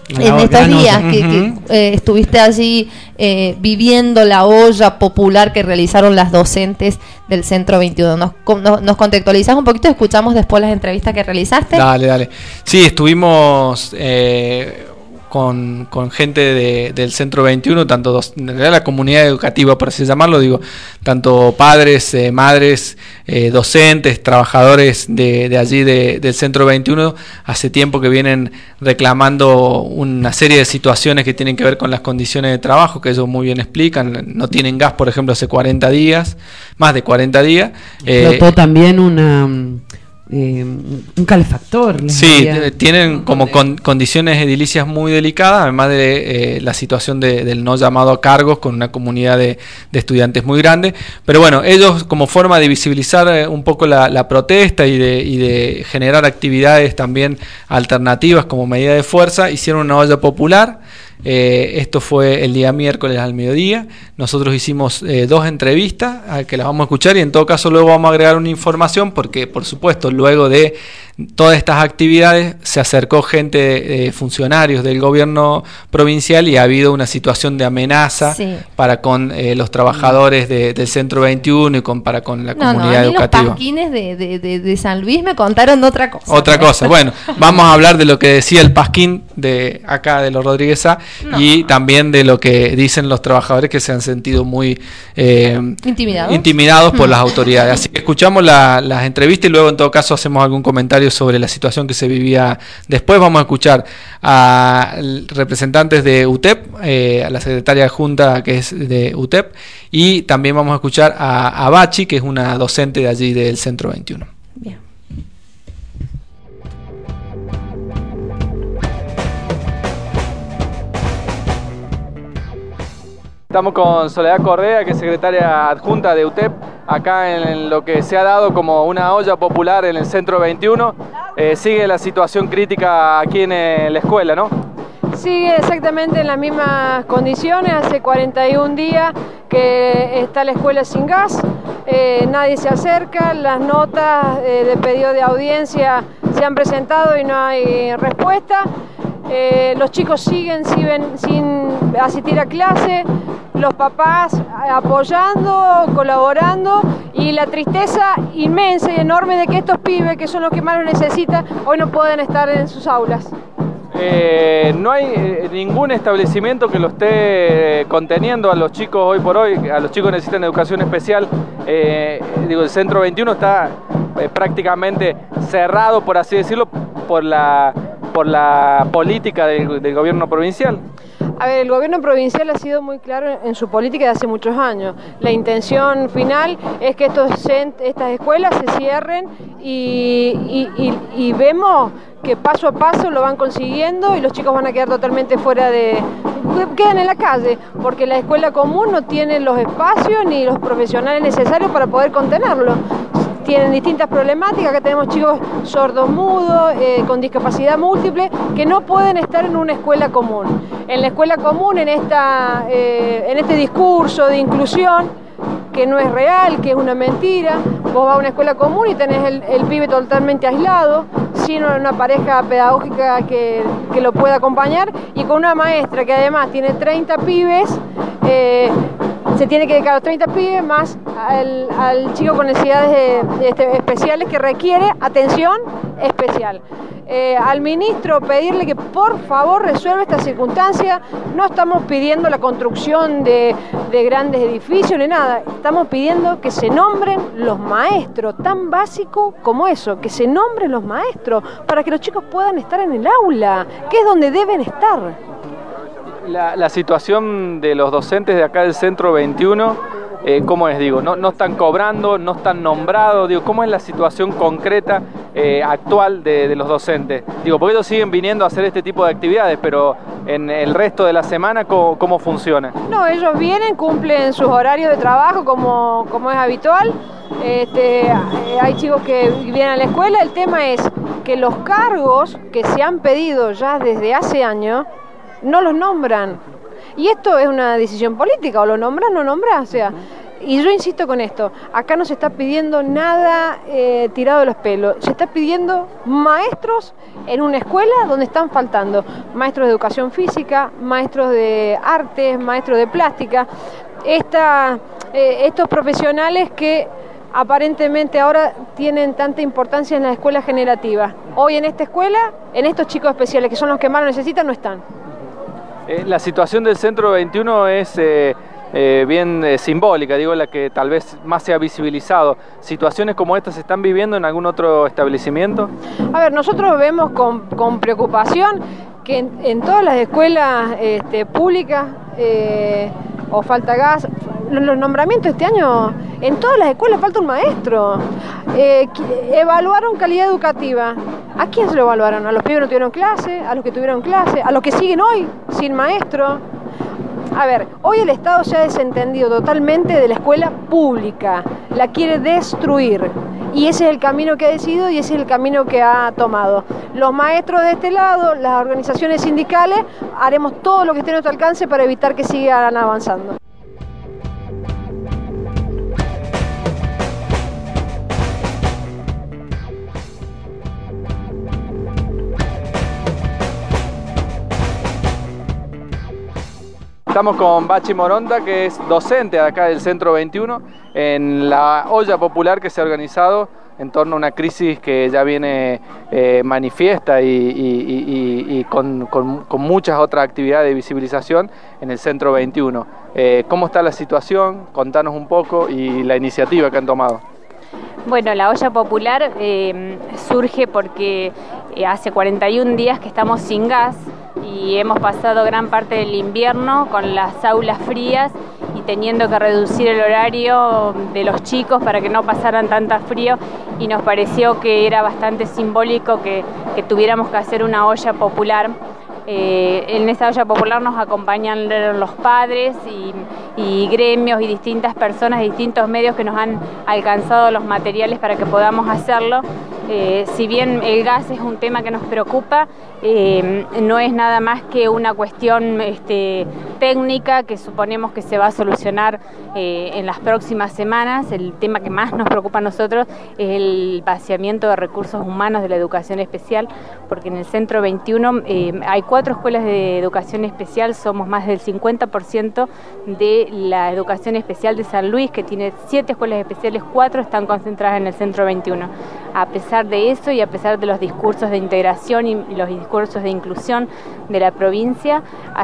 en estos días que, uh-huh. que eh, estuviste allí eh, viviendo la olla popular que realizaron las docentes del Centro veintiuno. ¿Nos, nos, nos contextualizás un poquito? Escuchamos después las entrevistas que realizaste. Dale, dale. Sí, estuvimos eh, con, con gente de, del Centro veintiuno, tanto dos, en realidad la comunidad educativa, por así llamarlo, digo, tanto padres, eh, madres, eh, docentes, trabajadores de, de allí de, del Centro veintiuno, hace tiempo que vienen reclamando una serie de situaciones que tienen que ver con las condiciones de trabajo, que ellos muy bien explican. No tienen gas, por ejemplo, hace cuarenta días, más de cuarenta días. Explotó eh, también una... Eh, un calefactor. Sí, había... tienen como con, condiciones edilicias muy delicadas, además de eh, la situación de, del no llamado a cargos con una comunidad de, de estudiantes muy grande. Pero bueno, ellos, como forma de visibilizar eh, un poco la, la protesta y de, y de generar actividades también alternativas como medida de fuerza, hicieron una olla popular. Eh, esto fue el día miércoles al mediodía. Nosotros hicimos eh, dos entrevistas a que las vamos a escuchar, y en todo caso luego vamos a agregar una información, porque por supuesto luego de todas estas actividades se acercó gente, eh, funcionarios del gobierno provincial, y ha habido una situación de amenaza sí. para con eh, los trabajadores de, del Centro veintiuno y con, para con la no, comunidad no, educativa. Los pasquines de, de, de, de San Luis me contaron de otra cosa. Otra cosa, bueno, vamos a hablar de lo que decía el pasquín de acá de los Rodríguez A, no. y también de lo que dicen los trabajadores, que se han sentido muy eh, intimidados, intimidados por mm. las autoridades. Así que escuchamos la, las entrevistas y luego en todo caso hacemos algún comentario sobre la situación que se vivía después. Vamos a escuchar a representantes de U T E P, eh, a la secretaria adjunta que es de U T E P, y también vamos a escuchar a, a Bachi, que es una docente de allí del Centro veintiuno. Bien. Estamos con Soledad Correa, que es secretaria adjunta de U T E P, acá en lo que se ha dado como una olla popular en el Centro veintiuno. Eh, sigue la situación crítica aquí en, en la escuela, ¿no? Sigue exactamente en las mismas condiciones. Hace cuarenta y un días que está la escuela sin gas, eh, nadie se acerca, las notas eh, de pedido de audiencia se han presentado y no hay respuesta. Eh, los chicos siguen, siguen sin asistir a clase, los papás apoyando, colaborando, y la tristeza inmensa y enorme de que estos pibes, que son los que más lo necesitan, hoy no pueden estar en sus aulas. Eh, no hay eh, ningún establecimiento que lo esté conteniendo a los chicos hoy por hoy. A los chicos que necesitan educación especial. Eh, digo, el Centro veintiuno está eh, prácticamente cerrado, por así decirlo, por la, por la política del, del gobierno provincial. A ver, el gobierno provincial ha sido muy claro en su política de hace muchos años. La intención final es que estos, estas escuelas se cierren y, y, y, y vemos que paso a paso lo van consiguiendo, y los chicos van a quedar totalmente fuera de... quedan en la calle, porque la escuela común no tiene los espacios ni los profesionales necesarios para poder contenerlo. Tienen distintas problemáticas. Acá tenemos chicos sordos mudos, eh, con discapacidad múltiple, que no pueden estar en una escuela común. En la escuela común, en, esta, eh, en este discurso de inclusión, que no es real, que es una mentira, vos vas a una escuela común y tenés el, el pibe totalmente aislado, sin una pareja pedagógica que, que lo pueda acompañar, y con una maestra que además tiene treinta pibes, eh, se tiene que dedicar a los treinta pibes más al, al chico con necesidades de, de este, especiales, que requiere atención especial. Eh, al ministro pedirle que por favor resuelva esta circunstancia. No estamos pidiendo la construcción de, de grandes edificios ni nada, estamos pidiendo que se nombren los maestros, tan básico como eso, que se nombren los maestros para que los chicos puedan estar en el aula, que es donde deben estar. La, la situación de los docentes de acá del Centro veintiuno, eh, ¿cómo es? Digo, no, no están cobrando, no están nombrados, digo, ¿cómo es la situación concreta eh, actual de, de los docentes? Digo, porque ellos siguen viniendo a hacer este tipo de actividades, pero en el resto de la semana, ¿cómo, cómo funciona? No, ellos vienen, cumplen sus horarios de trabajo como, como es habitual. Este, eh, hay chicos que vienen a la escuela. El tema es que los cargos que se han pedido ya desde hace años no los nombran. Y esto es una decisión política, o lo nombran o no nombran. O sea, Y yo insisto con esto, acá no se está pidiendo nada eh, tirado de los pelos, se está pidiendo maestros en una escuela donde están faltando maestros de educación física, maestros de artes, maestros de plástica, Esta, eh, estos profesionales que aparentemente ahora tienen tanta importancia en las escuelas generativas. Hoy en esta escuela, en estos chicos especiales que son los que más lo necesitan, no están. Eh, la situación del Centro veintiuno es eh, eh, bien eh, simbólica, digo, la que tal vez más se ha visibilizado. ¿Situaciones como estas se están viviendo en algún otro establecimiento? A ver, nosotros vemos con, con preocupación que en, en todas las escuelas este, públicas eh, o falta gas, los nombramientos este año, en todas las escuelas falta un maestro. Eh, evaluaron calidad educativa. ¿A quién se lo evaluaron? ¿A los pibes que no tuvieron clase? ¿A los que tuvieron clase? ¿A los que siguen hoy sin maestro? A ver, hoy el Estado se ha desentendido totalmente de la escuela pública, la quiere destruir y ese es el camino que ha decidido y ese es el camino que ha tomado. Los maestros de este lado, las organizaciones sindicales, haremos todo lo que esté a nuestro alcance para evitar que sigan avanzando. Estamos con Bachi Moronta, que es docente de acá del Centro veintiuno, en la olla popular que se ha organizado en torno a una crisis que ya viene eh, manifiesta y, y, y, y con, con, con muchas otras actividades de visibilización en el Centro veintiuno. Eh, ¿Cómo está la situación? Contanos un poco y la iniciativa que han tomado. Bueno, la olla popular eh, surge porque eh, hace cuarenta y un días que estamos sin gas y hemos pasado gran parte del invierno con las aulas frías y teniendo que reducir el horario de los chicos para que no pasaran tanta frío y nos pareció que era bastante simbólico que, que tuviéramos que hacer una olla popular. Eh, en esta olla popular nos acompañan los padres y, y gremios y distintas personas, distintos medios que nos han alcanzado los materiales para que podamos hacerlo. Eh, si bien el gas es un tema que nos preocupa, eh, no es nada más que una cuestión este, técnica que suponemos que se va a solucionar eh, en las próximas semanas. El tema que más nos preocupa a nosotros es el vaciamiento de recursos humanos de la educación especial, porque en el Centro veintiuno eh, hay cuatro escuelas de educación especial, somos más del cincuenta por ciento de la educación especial de San Luis, que tiene siete escuelas especiales, cuatro están concentradas en el Centro veintiuno. A pesar de eso y a pesar de los discursos de integración y los discursos de inclusión de la provincia,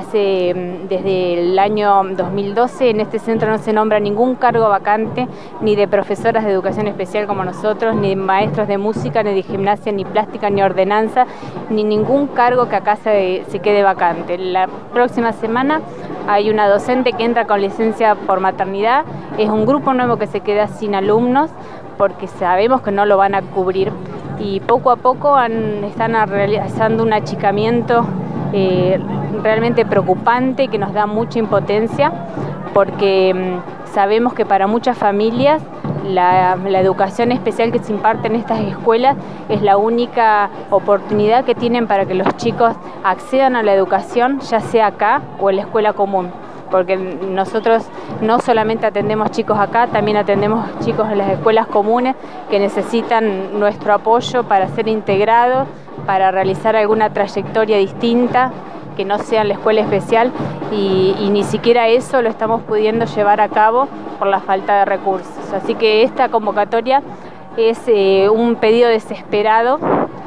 hace desde el año dos mil doce en este centro no se nombra ningún cargo vacante, ni de profesoras de educación especial como nosotros, ni de maestros de música, ni de gimnasia, ni plástica, ni ordenanza, ni ningún cargo que acá se, se quede vacante. La próxima semana hay una docente que entra con licencia por maternidad, es un grupo nuevo que se queda sin alumnos, porque sabemos que no lo van a cubrir y poco a poco han, están realizando un achicamiento eh, realmente preocupante que nos da mucha impotencia porque mmm, sabemos que para muchas familias la, la educación especial que se imparte en estas escuelas es la única oportunidad que tienen para que los chicos accedan a la educación, ya sea acá o en la escuela común. Porque nosotros no solamente atendemos chicos acá, también atendemos chicos en las escuelas comunes que necesitan nuestro apoyo para ser integrados, para realizar alguna trayectoria distinta que no sea en la escuela especial y, y ni siquiera eso lo estamos pudiendo llevar a cabo por la falta de recursos. Así que esta convocatoria es eh, un pedido desesperado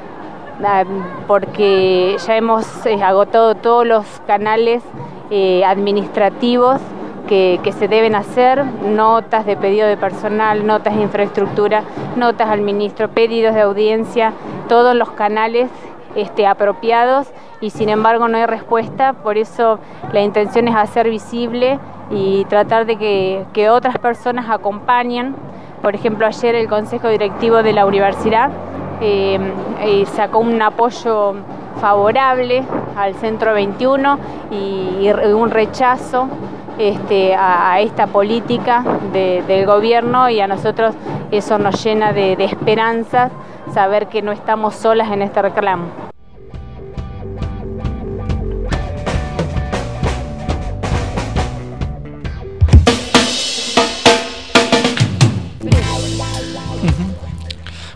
porque ya hemos eh, agotado todos los canales Eh, administrativos que, que se deben hacer, notas de pedido de personal, notas de infraestructura, notas al ministro, pedidos de audiencia, todos los canales este, apropiados y sin embargo no hay respuesta. Por eso la intención es hacer visible y tratar de que, que otras personas acompañen. Por ejemplo, ayer el Consejo Directivo de la Universidad eh, eh, sacó un apoyo favorable al Centro veintiuno y, y un rechazo este, a, a esta política de, del gobierno y a nosotros eso nos llena de, de esperanzas saber que no estamos solas en este reclamo.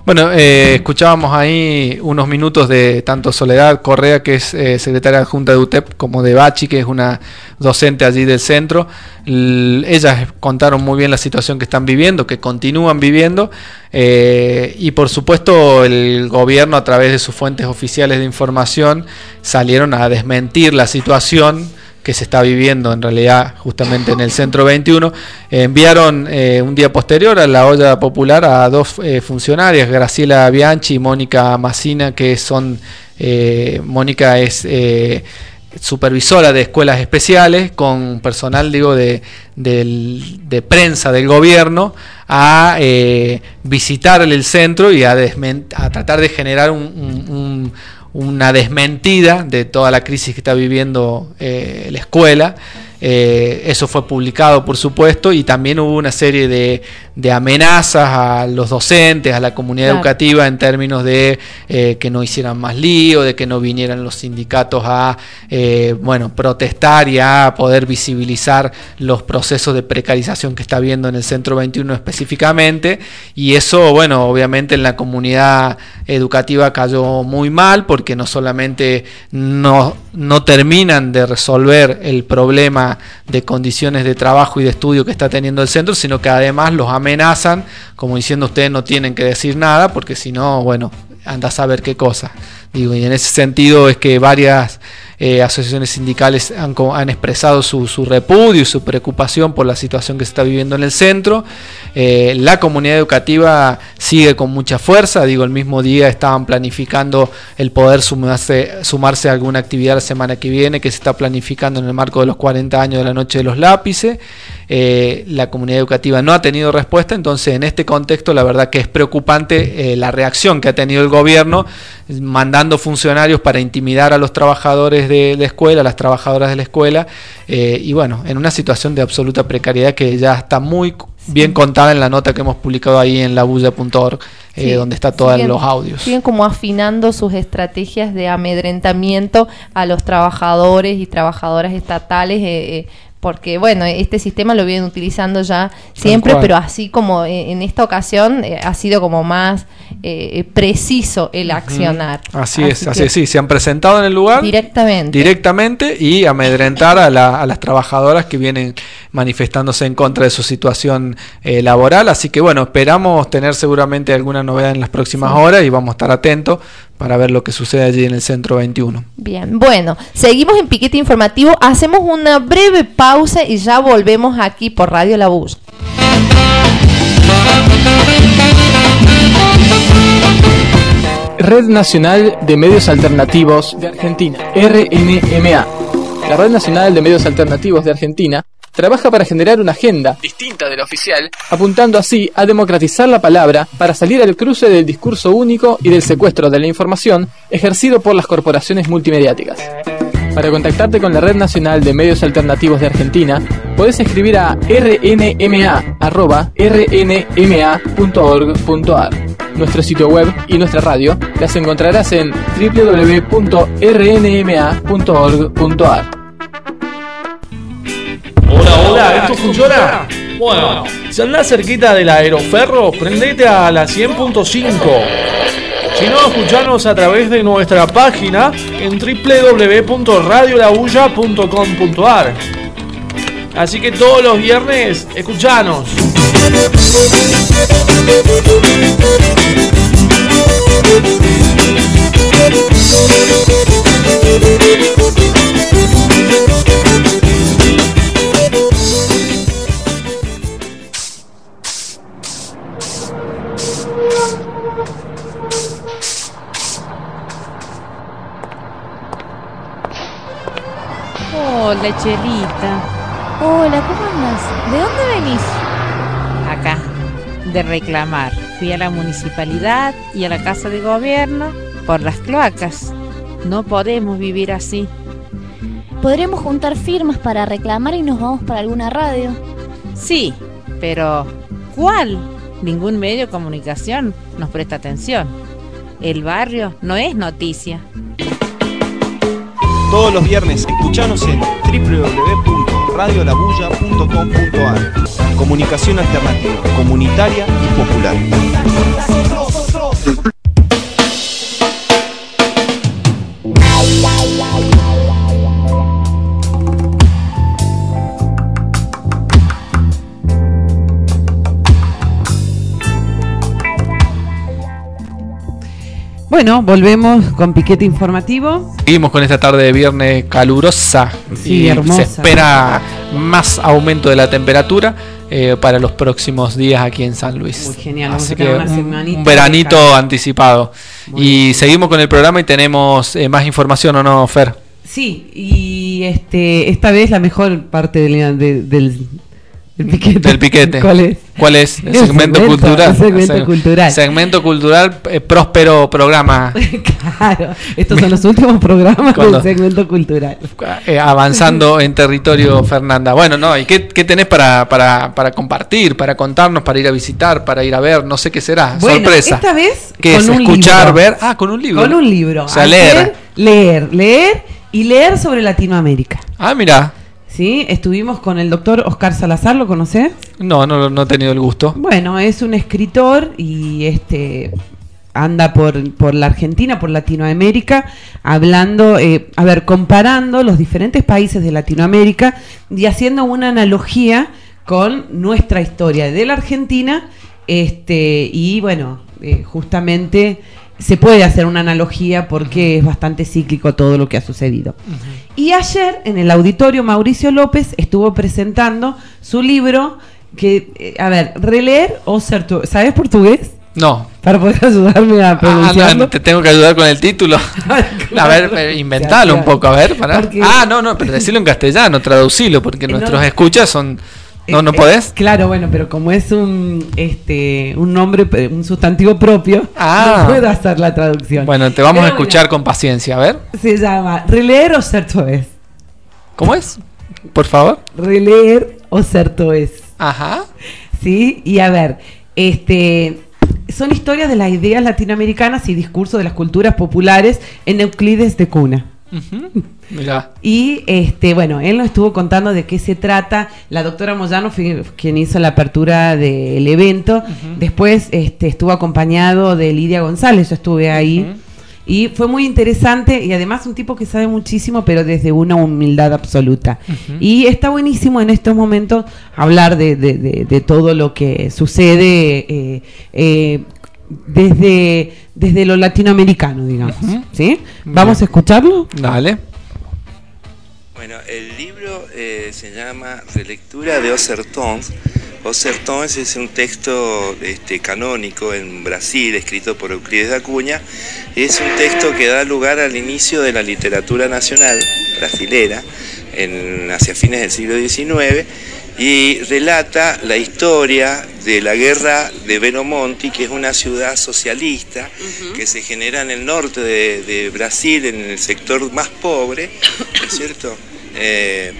Bueno, eh, escuchábamos ahí unos minutos de tanto Soledad Correa, que es eh, secretaria adjunta de U T E P, como de Bachi, que es una docente allí del centro. L- ellas contaron muy bien la situación que están viviendo, que continúan viviendo, eh, y por supuesto el gobierno, a través de sus fuentes oficiales de información, salieron a desmentir la situación que se está viviendo en realidad justamente en el Centro veintiuno. Eh, enviaron eh, un día posterior a la olla popular a dos eh, funcionarias, Graciela Bianchi y Mónica Massina, que son, eh, Mónica es eh, supervisora de escuelas especiales, con personal, digo, de, de, de prensa del gobierno, a eh, visitar el centro y a, desment- a tratar de generar un, un, un una desmentida de toda la crisis que está viviendo eh, la escuela. Eh, eso fue publicado, por supuesto, y también hubo una serie de, de amenazas a los docentes, a la comunidad claro. educativa, en términos de eh, que no hicieran más lío, de que no vinieran los sindicatos a eh, bueno, protestar y a poder visibilizar los procesos de precarización que está habiendo en el Centro veintiuno específicamente, y eso, bueno, obviamente en la comunidad educativa cayó muy mal, porque no solamente no, no terminan de resolver el problema de condiciones de trabajo y de estudio que está teniendo el centro, sino que además los amenazan, como diciendo ustedes no tienen que decir nada, porque si no, bueno, anda a saber qué cosa. Digo, y en ese sentido es que varias eh, asociaciones sindicales han, han expresado su, su repudio y su preocupación por la situación que se está viviendo en el centro. Eh, la comunidad educativa sigue con mucha fuerza. Digo, el mismo día estaban planificando el poder sumarse, sumarse a alguna actividad la semana que viene, que se está planificando en el marco de los cuarenta años de la Noche de los Lápices. Eh, la comunidad educativa no ha tenido respuesta, entonces en este contexto la verdad que es preocupante eh, la reacción que ha tenido el gobierno, mandando funcionarios para intimidar a los trabajadores de la escuela, a las trabajadoras de la escuela, eh, y bueno, en una situación de absoluta precariedad que ya está muy bien contada en la nota que hemos publicado ahí en la bulla punto org, eh, sí, donde está todos los audios. Siguen como afinando sus estrategias de amedrentamiento a los trabajadores y trabajadoras estatales, eh, eh, porque bueno, este sistema lo vienen utilizando ya siempre, pero así como eh, en esta ocasión eh, ha sido como más eh, preciso el accionar. Uh-huh. Así, así es, así es, sí, se han presentado en el lugar directamente, directamente y amedrentar a, la, a las trabajadoras que vienen manifestándose en contra de su situación eh, laboral, así que bueno, esperamos tener seguramente alguna novedad en las próximas sí. horas y vamos a estar atentos para ver lo que sucede allí en el Centro veintiuno. Bien, bueno, seguimos en Piquete Informativo, hacemos una breve pausa y ya volvemos aquí por Radio La Bulla. Red Nacional de Medios Alternativos de Argentina, R N M A. La Red Nacional de Medios Alternativos de Argentina trabaja para generar una agenda distinta de la oficial, apuntando así a democratizar la palabra para salir al cruce del discurso único y del secuestro de la información ejercido por las corporaciones multimediáticas. Para contactarte con la Red Nacional de Medios Alternativos de Argentina, podés escribir a r n m a arroba r n m a punto org punto a r. Nuestro sitio web y nuestra radio las encontrarás en w w w punto r n m a punto org punto a r. Hola, hola, ¿esto funciona? Bueno, si andás cerquita del aeroferro, prendete a la cien punto cinco. Si no, escuchanos a través de nuestra página en w w w punto radio la bulla punto com punto a r. Así que todos los viernes, escuchanos. Hola, Chelita. Hola, ¿cómo andas? ¿De dónde venís? Acá, de reclamar. Fui a la municipalidad y a la casa de gobierno por las cloacas. No podemos vivir así. Podremos juntar firmas para reclamar y nos vamos para alguna radio. Sí, pero ¿cuál? Ningún medio de comunicación nos presta atención. El barrio no es noticia. Todos los viernes escuchanos en w w w punto radio la bulla punto com punto a r. Comunicación alternativa, comunitaria y popular. Bueno, volvemos con piquete informativo. Seguimos con esta tarde de viernes calurosa. Sí, y hermosa. se espera más aumento de la temperatura eh, para los próximos días aquí en San Luis. Muy genial, vamos Así a tener que una un, semanita un de veranito calor. anticipado. Muy y bien. seguimos con el programa y tenemos eh, más información, ¿o no, Fer? Sí, y este esta vez la mejor parte del, de- del, del piquete. Del piquete. ¿Cuál es? ¿Cuál es? El, El segmento, segmento, cultural. el segmento Se- cultural. Segmento cultural, eh, próspero programa. Claro, estos son los últimos programas Cuando- del segmento cultural. Eh, avanzando en territorio, Fernanda. Bueno, no, ¿y qué, qué tenés para, para, para compartir, para contarnos, para ir a visitar, para ir a ver? No sé qué será. Bueno, Sorpresa. esta vez ¿Qué con es? un Escuchar, libro. ver. Ah, con un libro. Con un libro. O sea, Ayer, leer. Leer, leer y leer sobre Latinoamérica. Ah, mira. Sí, estuvimos con el doctor Oscar Salazar, ¿lo conocés? No, no, no he tenido el gusto. Bueno, es un escritor y este anda por, por la Argentina, por Latinoamérica, hablando, eh, a ver, comparando los diferentes países de Latinoamérica y haciendo una analogía con nuestra historia de la Argentina, este y bueno, eh, justamente se puede hacer una analogía porque es bastante cíclico todo lo que ha sucedido. Y ayer en el auditorio Mauricio López estuvo presentando su libro que, eh, a ver, releer o ser tu... ¿Sabes portugués? No. Para poder ayudarme a Ah, pronunciarlo. no, te tengo que ayudar con el título. A ver, eh, inventalo un poco, a ver. Para. Porque- Ah, no, no, pero decirlo en castellano, traducilo, porque no. nuestros escuchas son... No, ¿no Eh, podés? eh, claro, bueno, pero como es un este un nombre, eh, un sustantivo propio, Ah. no puedo hacer la traducción. Bueno, te vamos a Pero escuchar con paciencia, a ver. bueno, se llama releer o ser toes. ¿Cómo es? Por favor. Releer o ser toes. Ajá. Sí, y a ver, este son historias de las ideas latinoamericanas y discursos de las culturas populares en Euclides de Cuna. Mirá. Y este, bueno, él nos estuvo contando de qué se trata. La doctora Moyano fue quien hizo la apertura del evento. Ujú. Después este, estuvo acompañado de Lidia González, yo estuve ahí. Ujú. Y fue muy interesante y además un tipo que sabe muchísimo, pero desde una humildad absoluta. Ujú. Y está buenísimo en estos momentos hablar de, de, de, de todo lo que sucede eh, eh, desde, desde lo latinoamericano, digamos. Ujú. ¿Sí? ¿Vamos a escucharlo? Dale. Bueno, el libro eh, se llama Relectura de Osertons. Osertons es un texto este, canónico en Brasil, escrito por Euclides da Cunha. Es un texto que da lugar al inicio de la literatura nacional brasilera, en, hacia fines del siglo diecinueve, y relata la historia de la guerra de Belo Monte, que es una ciudad socialista que se genera en el norte de, de Brasil, en el sector más pobre, ¿no es cierto? Eh,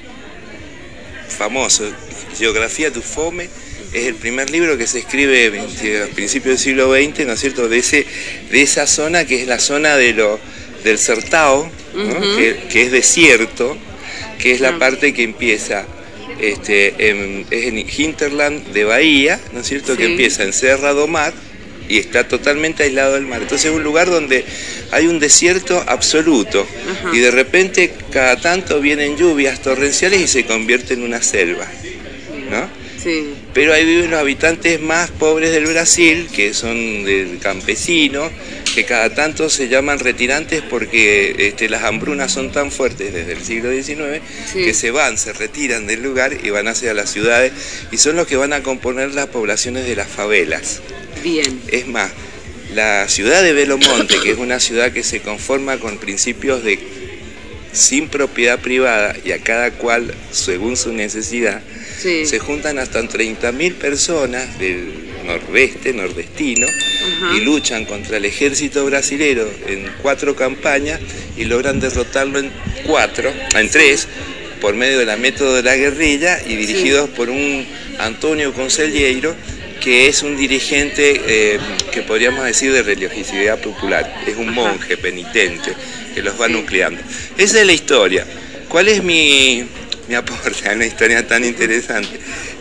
famoso, Geografía du Fome, es el primer libro que se escribe a principios del siglo veinte, ¿no es cierto?, de, ese, de esa zona que es la zona de lo, del Sertão, ¿no? Ujú. que, que es desierto, que es la parte que empieza este, en, es en Hinterland de Bahía, ¿no es cierto?, que Sí. empieza en Serra do Mar y está totalmente aislado del mar. Entonces es un lugar donde hay un desierto absoluto. Ajá. Y de repente cada tanto vienen lluvias torrenciales y se convierte en una selva, ¿no? Sí. Pero ahí viven los habitantes más pobres del Brasil, que son del campesino, que cada tanto se llaman retirantes porque este, las hambrunas son tan fuertes desde el siglo diecinueve, Sí. que se van, se retiran del lugar y van hacia las ciudades, y son los que van a componer las poblaciones de las favelas. Bien. Es más, la ciudad de Belo Monte, que es una ciudad que se conforma con principios de sin propiedad privada y a cada cual según su necesidad, Sí. se juntan hasta treinta mil personas del nordeste, nordestino, Ajá. y luchan contra el ejército brasilero en cuatro campañas y logran derrotarlo en cuatro, en tres, por medio del método de la guerrilla y dirigidos por un Antonio Conselheiro, que es un dirigente eh, que podríamos decir de religiosidad popular, es un monje penitente que los va nucleando. Esa es la historia. ¿Cuál es mi, mi aporte a una historia tan interesante?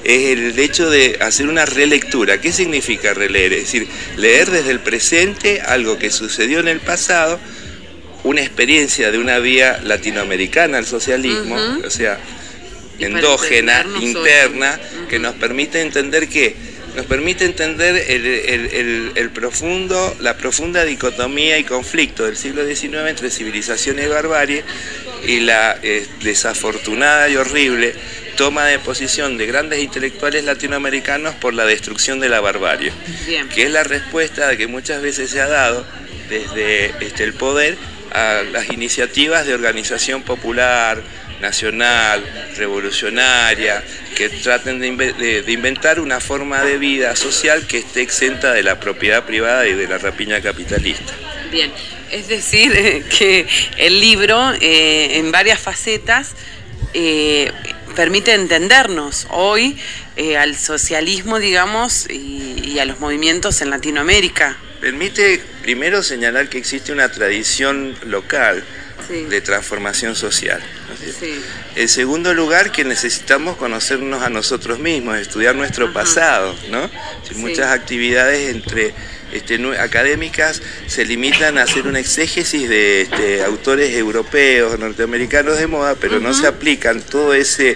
es el hecho de hacer una relectura. ¿Qué significa releer? Es decir, leer desde el presente algo que sucedió en el pasado, una experiencia de una vía latinoamericana al socialismo, uh-huh. o sea, endógena, interna, uh-huh. que nos permite entender que nos permite entender el, el, el, el profundo, la profunda dicotomía y conflicto del siglo diecinueve entre civilización y barbarie, y la eh, desafortunada y horrible toma de posición de grandes intelectuales latinoamericanos por la destrucción de la barbarie. Bien. Que es la respuesta que muchas veces se ha dado desde este, el poder a las iniciativas de organización popular, nacional, revolucionaria, que traten de, inve de, de inventar una forma de vida social que esté exenta de la propiedad privada y de la rapiña capitalista. Bien, es decir, eh, que el libro, eh, en varias facetas, eh, permite entendernos hoy eh, al socialismo, digamos, y, y a los movimientos en Latinoamérica. Permite primero señalar que existe una tradición local sí. de transformación social. Sí. En segundo lugar, que necesitamos conocernos a nosotros mismos, estudiar nuestro Ajá. pasado, ¿no? Sí. Muchas actividades entre este, académicas se limitan a hacer una exégesis de este, autores europeos, norteamericanos de moda, pero uh-huh. no se aplican todo ese...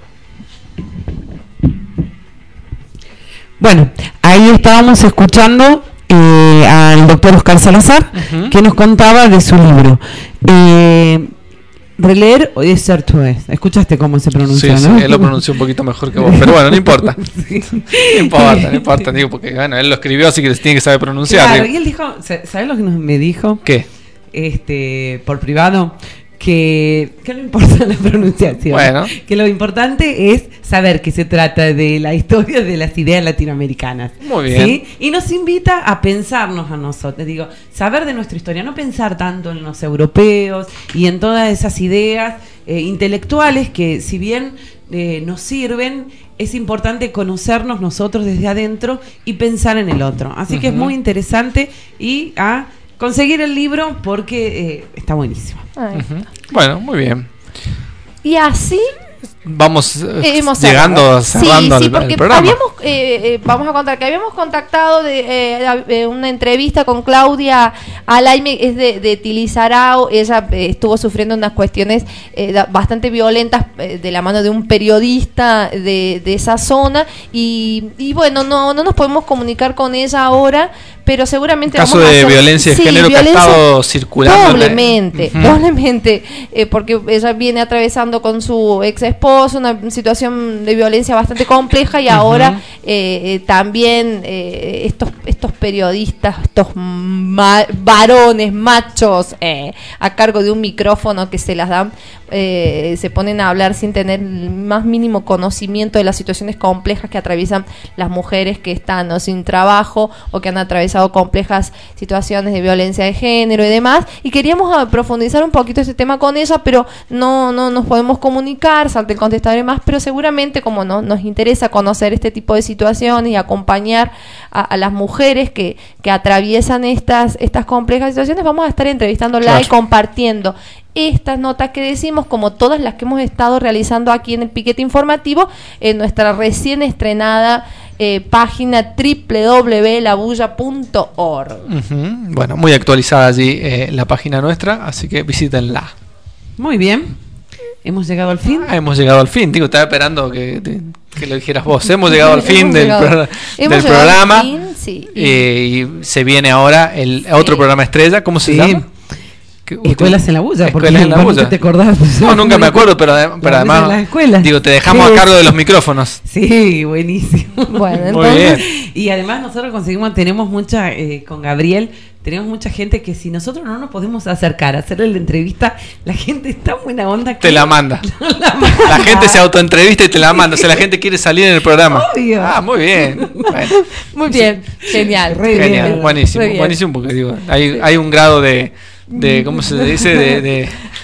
Bueno, ahí estábamos escuchando eh, al doctor Oscar Salazar, uh-huh. que nos contaba de su libro. Eh, Releer es cierto es. Escuchaste cómo se pronuncia, sí, ¿no? Sí, él lo pronunció un poquito mejor que vos, pero bueno, no importa. sí. No importa, no importa, digo, porque bueno, él lo escribió, así que tiene que saber pronunciar. Claro, digo. Y él dijo, ¿sabes lo que me dijo? ¿Qué? Este, por privado, que, que no importa la pronunciación. Bueno. Que lo importante es saber que se trata de la historia de las ideas latinoamericanas. Muy bien. ¿Sí? Y nos invita a pensarnos a nosotros, digo, saber de nuestra historia, no pensar tanto en los europeos y en todas esas ideas eh, intelectuales que, si bien eh, nos sirven, es importante conocernos nosotros desde adentro y pensar en el otro. Así uh-huh. que es muy interesante y a conseguir el libro porque eh, está buenísimo. Uh-huh. Bueno, muy bien. Y así vamos eh, llegando, cerrando sí, sí, el, porque el programa. Habíamos, eh, eh, vamos a contar que habíamos contactado de, eh, de una entrevista con Claudia Alaime, es de, de Tilizarao. Ella eh, estuvo sufriendo unas cuestiones eh, bastante violentas eh, de la mano de un periodista de, de esa zona y, y bueno, no, no nos podemos comunicar con ella ahora, pero seguramente caso vamos de a hacer, violencia de sí, género violencia, que ha estado circulando doblemente, uh-huh. doblemente eh, porque ella viene atravesando con su ex esposo una situación de violencia bastante compleja y uh-huh. ahora eh, eh, también eh, estos estos periodistas, estos ma- varones machos eh, a cargo de un micrófono que se las dan, eh, se ponen a hablar sin tener el más mínimo conocimiento de las situaciones complejas que atraviesan las mujeres que están o sin trabajo o que han atravesado complejas situaciones de violencia de género y demás, y queríamos profundizar un poquito ese tema con ella, pero no no nos podemos comunicar, salte el contestador y más, pero seguramente como no, nos interesa conocer este tipo de situaciones y acompañar a, a las mujeres que, que atraviesan estas, estas complejas situaciones, vamos a estar entrevistándola claro. y compartiendo estas notas que decimos, como todas las que hemos estado realizando aquí en el piquete informativo, en nuestra recién estrenada eh, página doble u doble u doble u punto la bulla punto org. Uh-huh. Bueno, muy actualizada allí eh, la página nuestra, así que visítenla. Muy bien. ¿Hemos llegado al fin? Ah, hemos llegado al fin. Digo, estaba esperando que, que, que lo dijeras vos. Hemos llegado al fin del, pro, del programa. Fin, sí. eh, y se viene ahora el sí. otro programa estrella. ¿Cómo se sí. llama? Escuelas en la bulla, porque en la bulla. ¿Te acordás? No, nunca me acuerdo, pero, adem- pero además digo, te dejamos a cargo de los micrófonos. Sí, buenísimo. Bueno, entonces, y además nosotros conseguimos, tenemos mucha, eh, con Gabriel, tenemos mucha gente que si nosotros no nos podemos acercar a hacerle la entrevista, la gente está buena onda que te la manda. la, manda. La gente se autoentrevista y te la manda, o sea, la gente quiere salir en el programa. Obvio. Ah, muy bien. Bueno. Muy bien, genial. Re Genial, bien. buenísimo, bien. buenísimo porque digo, hay, hay un grado de de ¿cómo se dice? de, de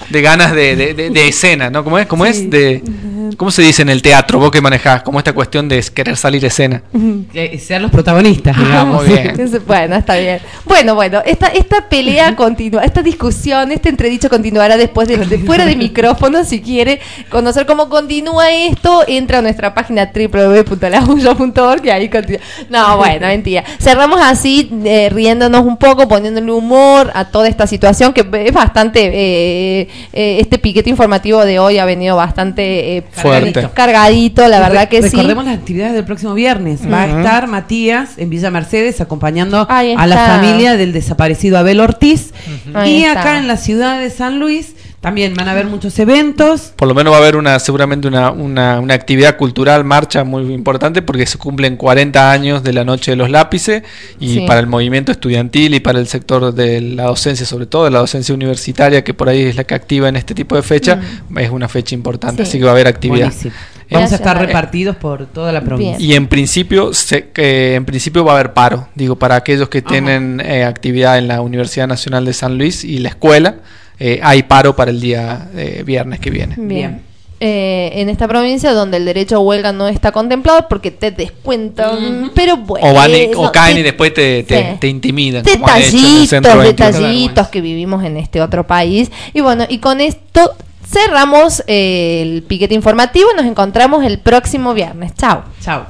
de ganas de, de, de, de escena, ¿no? ¿Cómo es? ¿Cómo sí. es? De, ¿cómo se dice en el teatro? Vos que manejás, como esta cuestión de querer salir escena. Que sean los protagonistas, digamos. Muy bien. Bueno, está bien. Bueno, bueno, esta, esta pelea continúa, esta discusión, este entredicho continuará después de, de fuera de micrófono. Si quiere conocer cómo continúa esto, entra a nuestra página doble u doble u doble u punto la bulla punto org y ahí continúa. No, bueno, mentira. Cerramos así, eh, riéndonos un poco, poniéndole humor a toda esta situación que es bastante, eh, eh, este piquete informativo de hoy ha venido bastante eh, fuerte, cargadito, la verdad que Recordemos sí. Recordemos las actividades del próximo viernes. Uh-huh. Va a estar Matías en Villa Mercedes acompañando Ahí a la está. familia del desaparecido Abel Ortiz. Uh-huh. Y acá en la ciudad de San Luis también van a haber muchos eventos. Por lo menos va a haber una seguramente una, una, una actividad cultural, marcha muy importante, porque se cumplen cuarenta años de la Noche de los Lápices, y sí. para el movimiento estudiantil y para el sector de la docencia, sobre todo de la docencia universitaria, que por ahí es la que activa en este tipo de fecha, mm. es una fecha importante, sí. así que va a haber actividad. Buenísimo. Vamos a estar repartidos por toda la provincia. Bien. Y en principio, se, eh, en principio va a haber paro, digo, para aquellos que tienen eh, actividad en la Universidad Nacional de San Luis y la escuela. Eh, hay paro para el día eh, viernes que viene. Bien. Bien. Eh, en esta provincia donde el derecho a huelga no está contemplado porque te descuentan, mm. pero bueno. O, van y, o caen te, y después te, te, sí. te intimidan. Detallitos, detallitos que vivimos en este otro país. Y bueno, y con esto cerramos eh, el piquete informativo y nos encontramos el próximo viernes. Chao. Chao.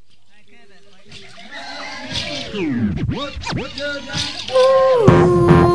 Uh.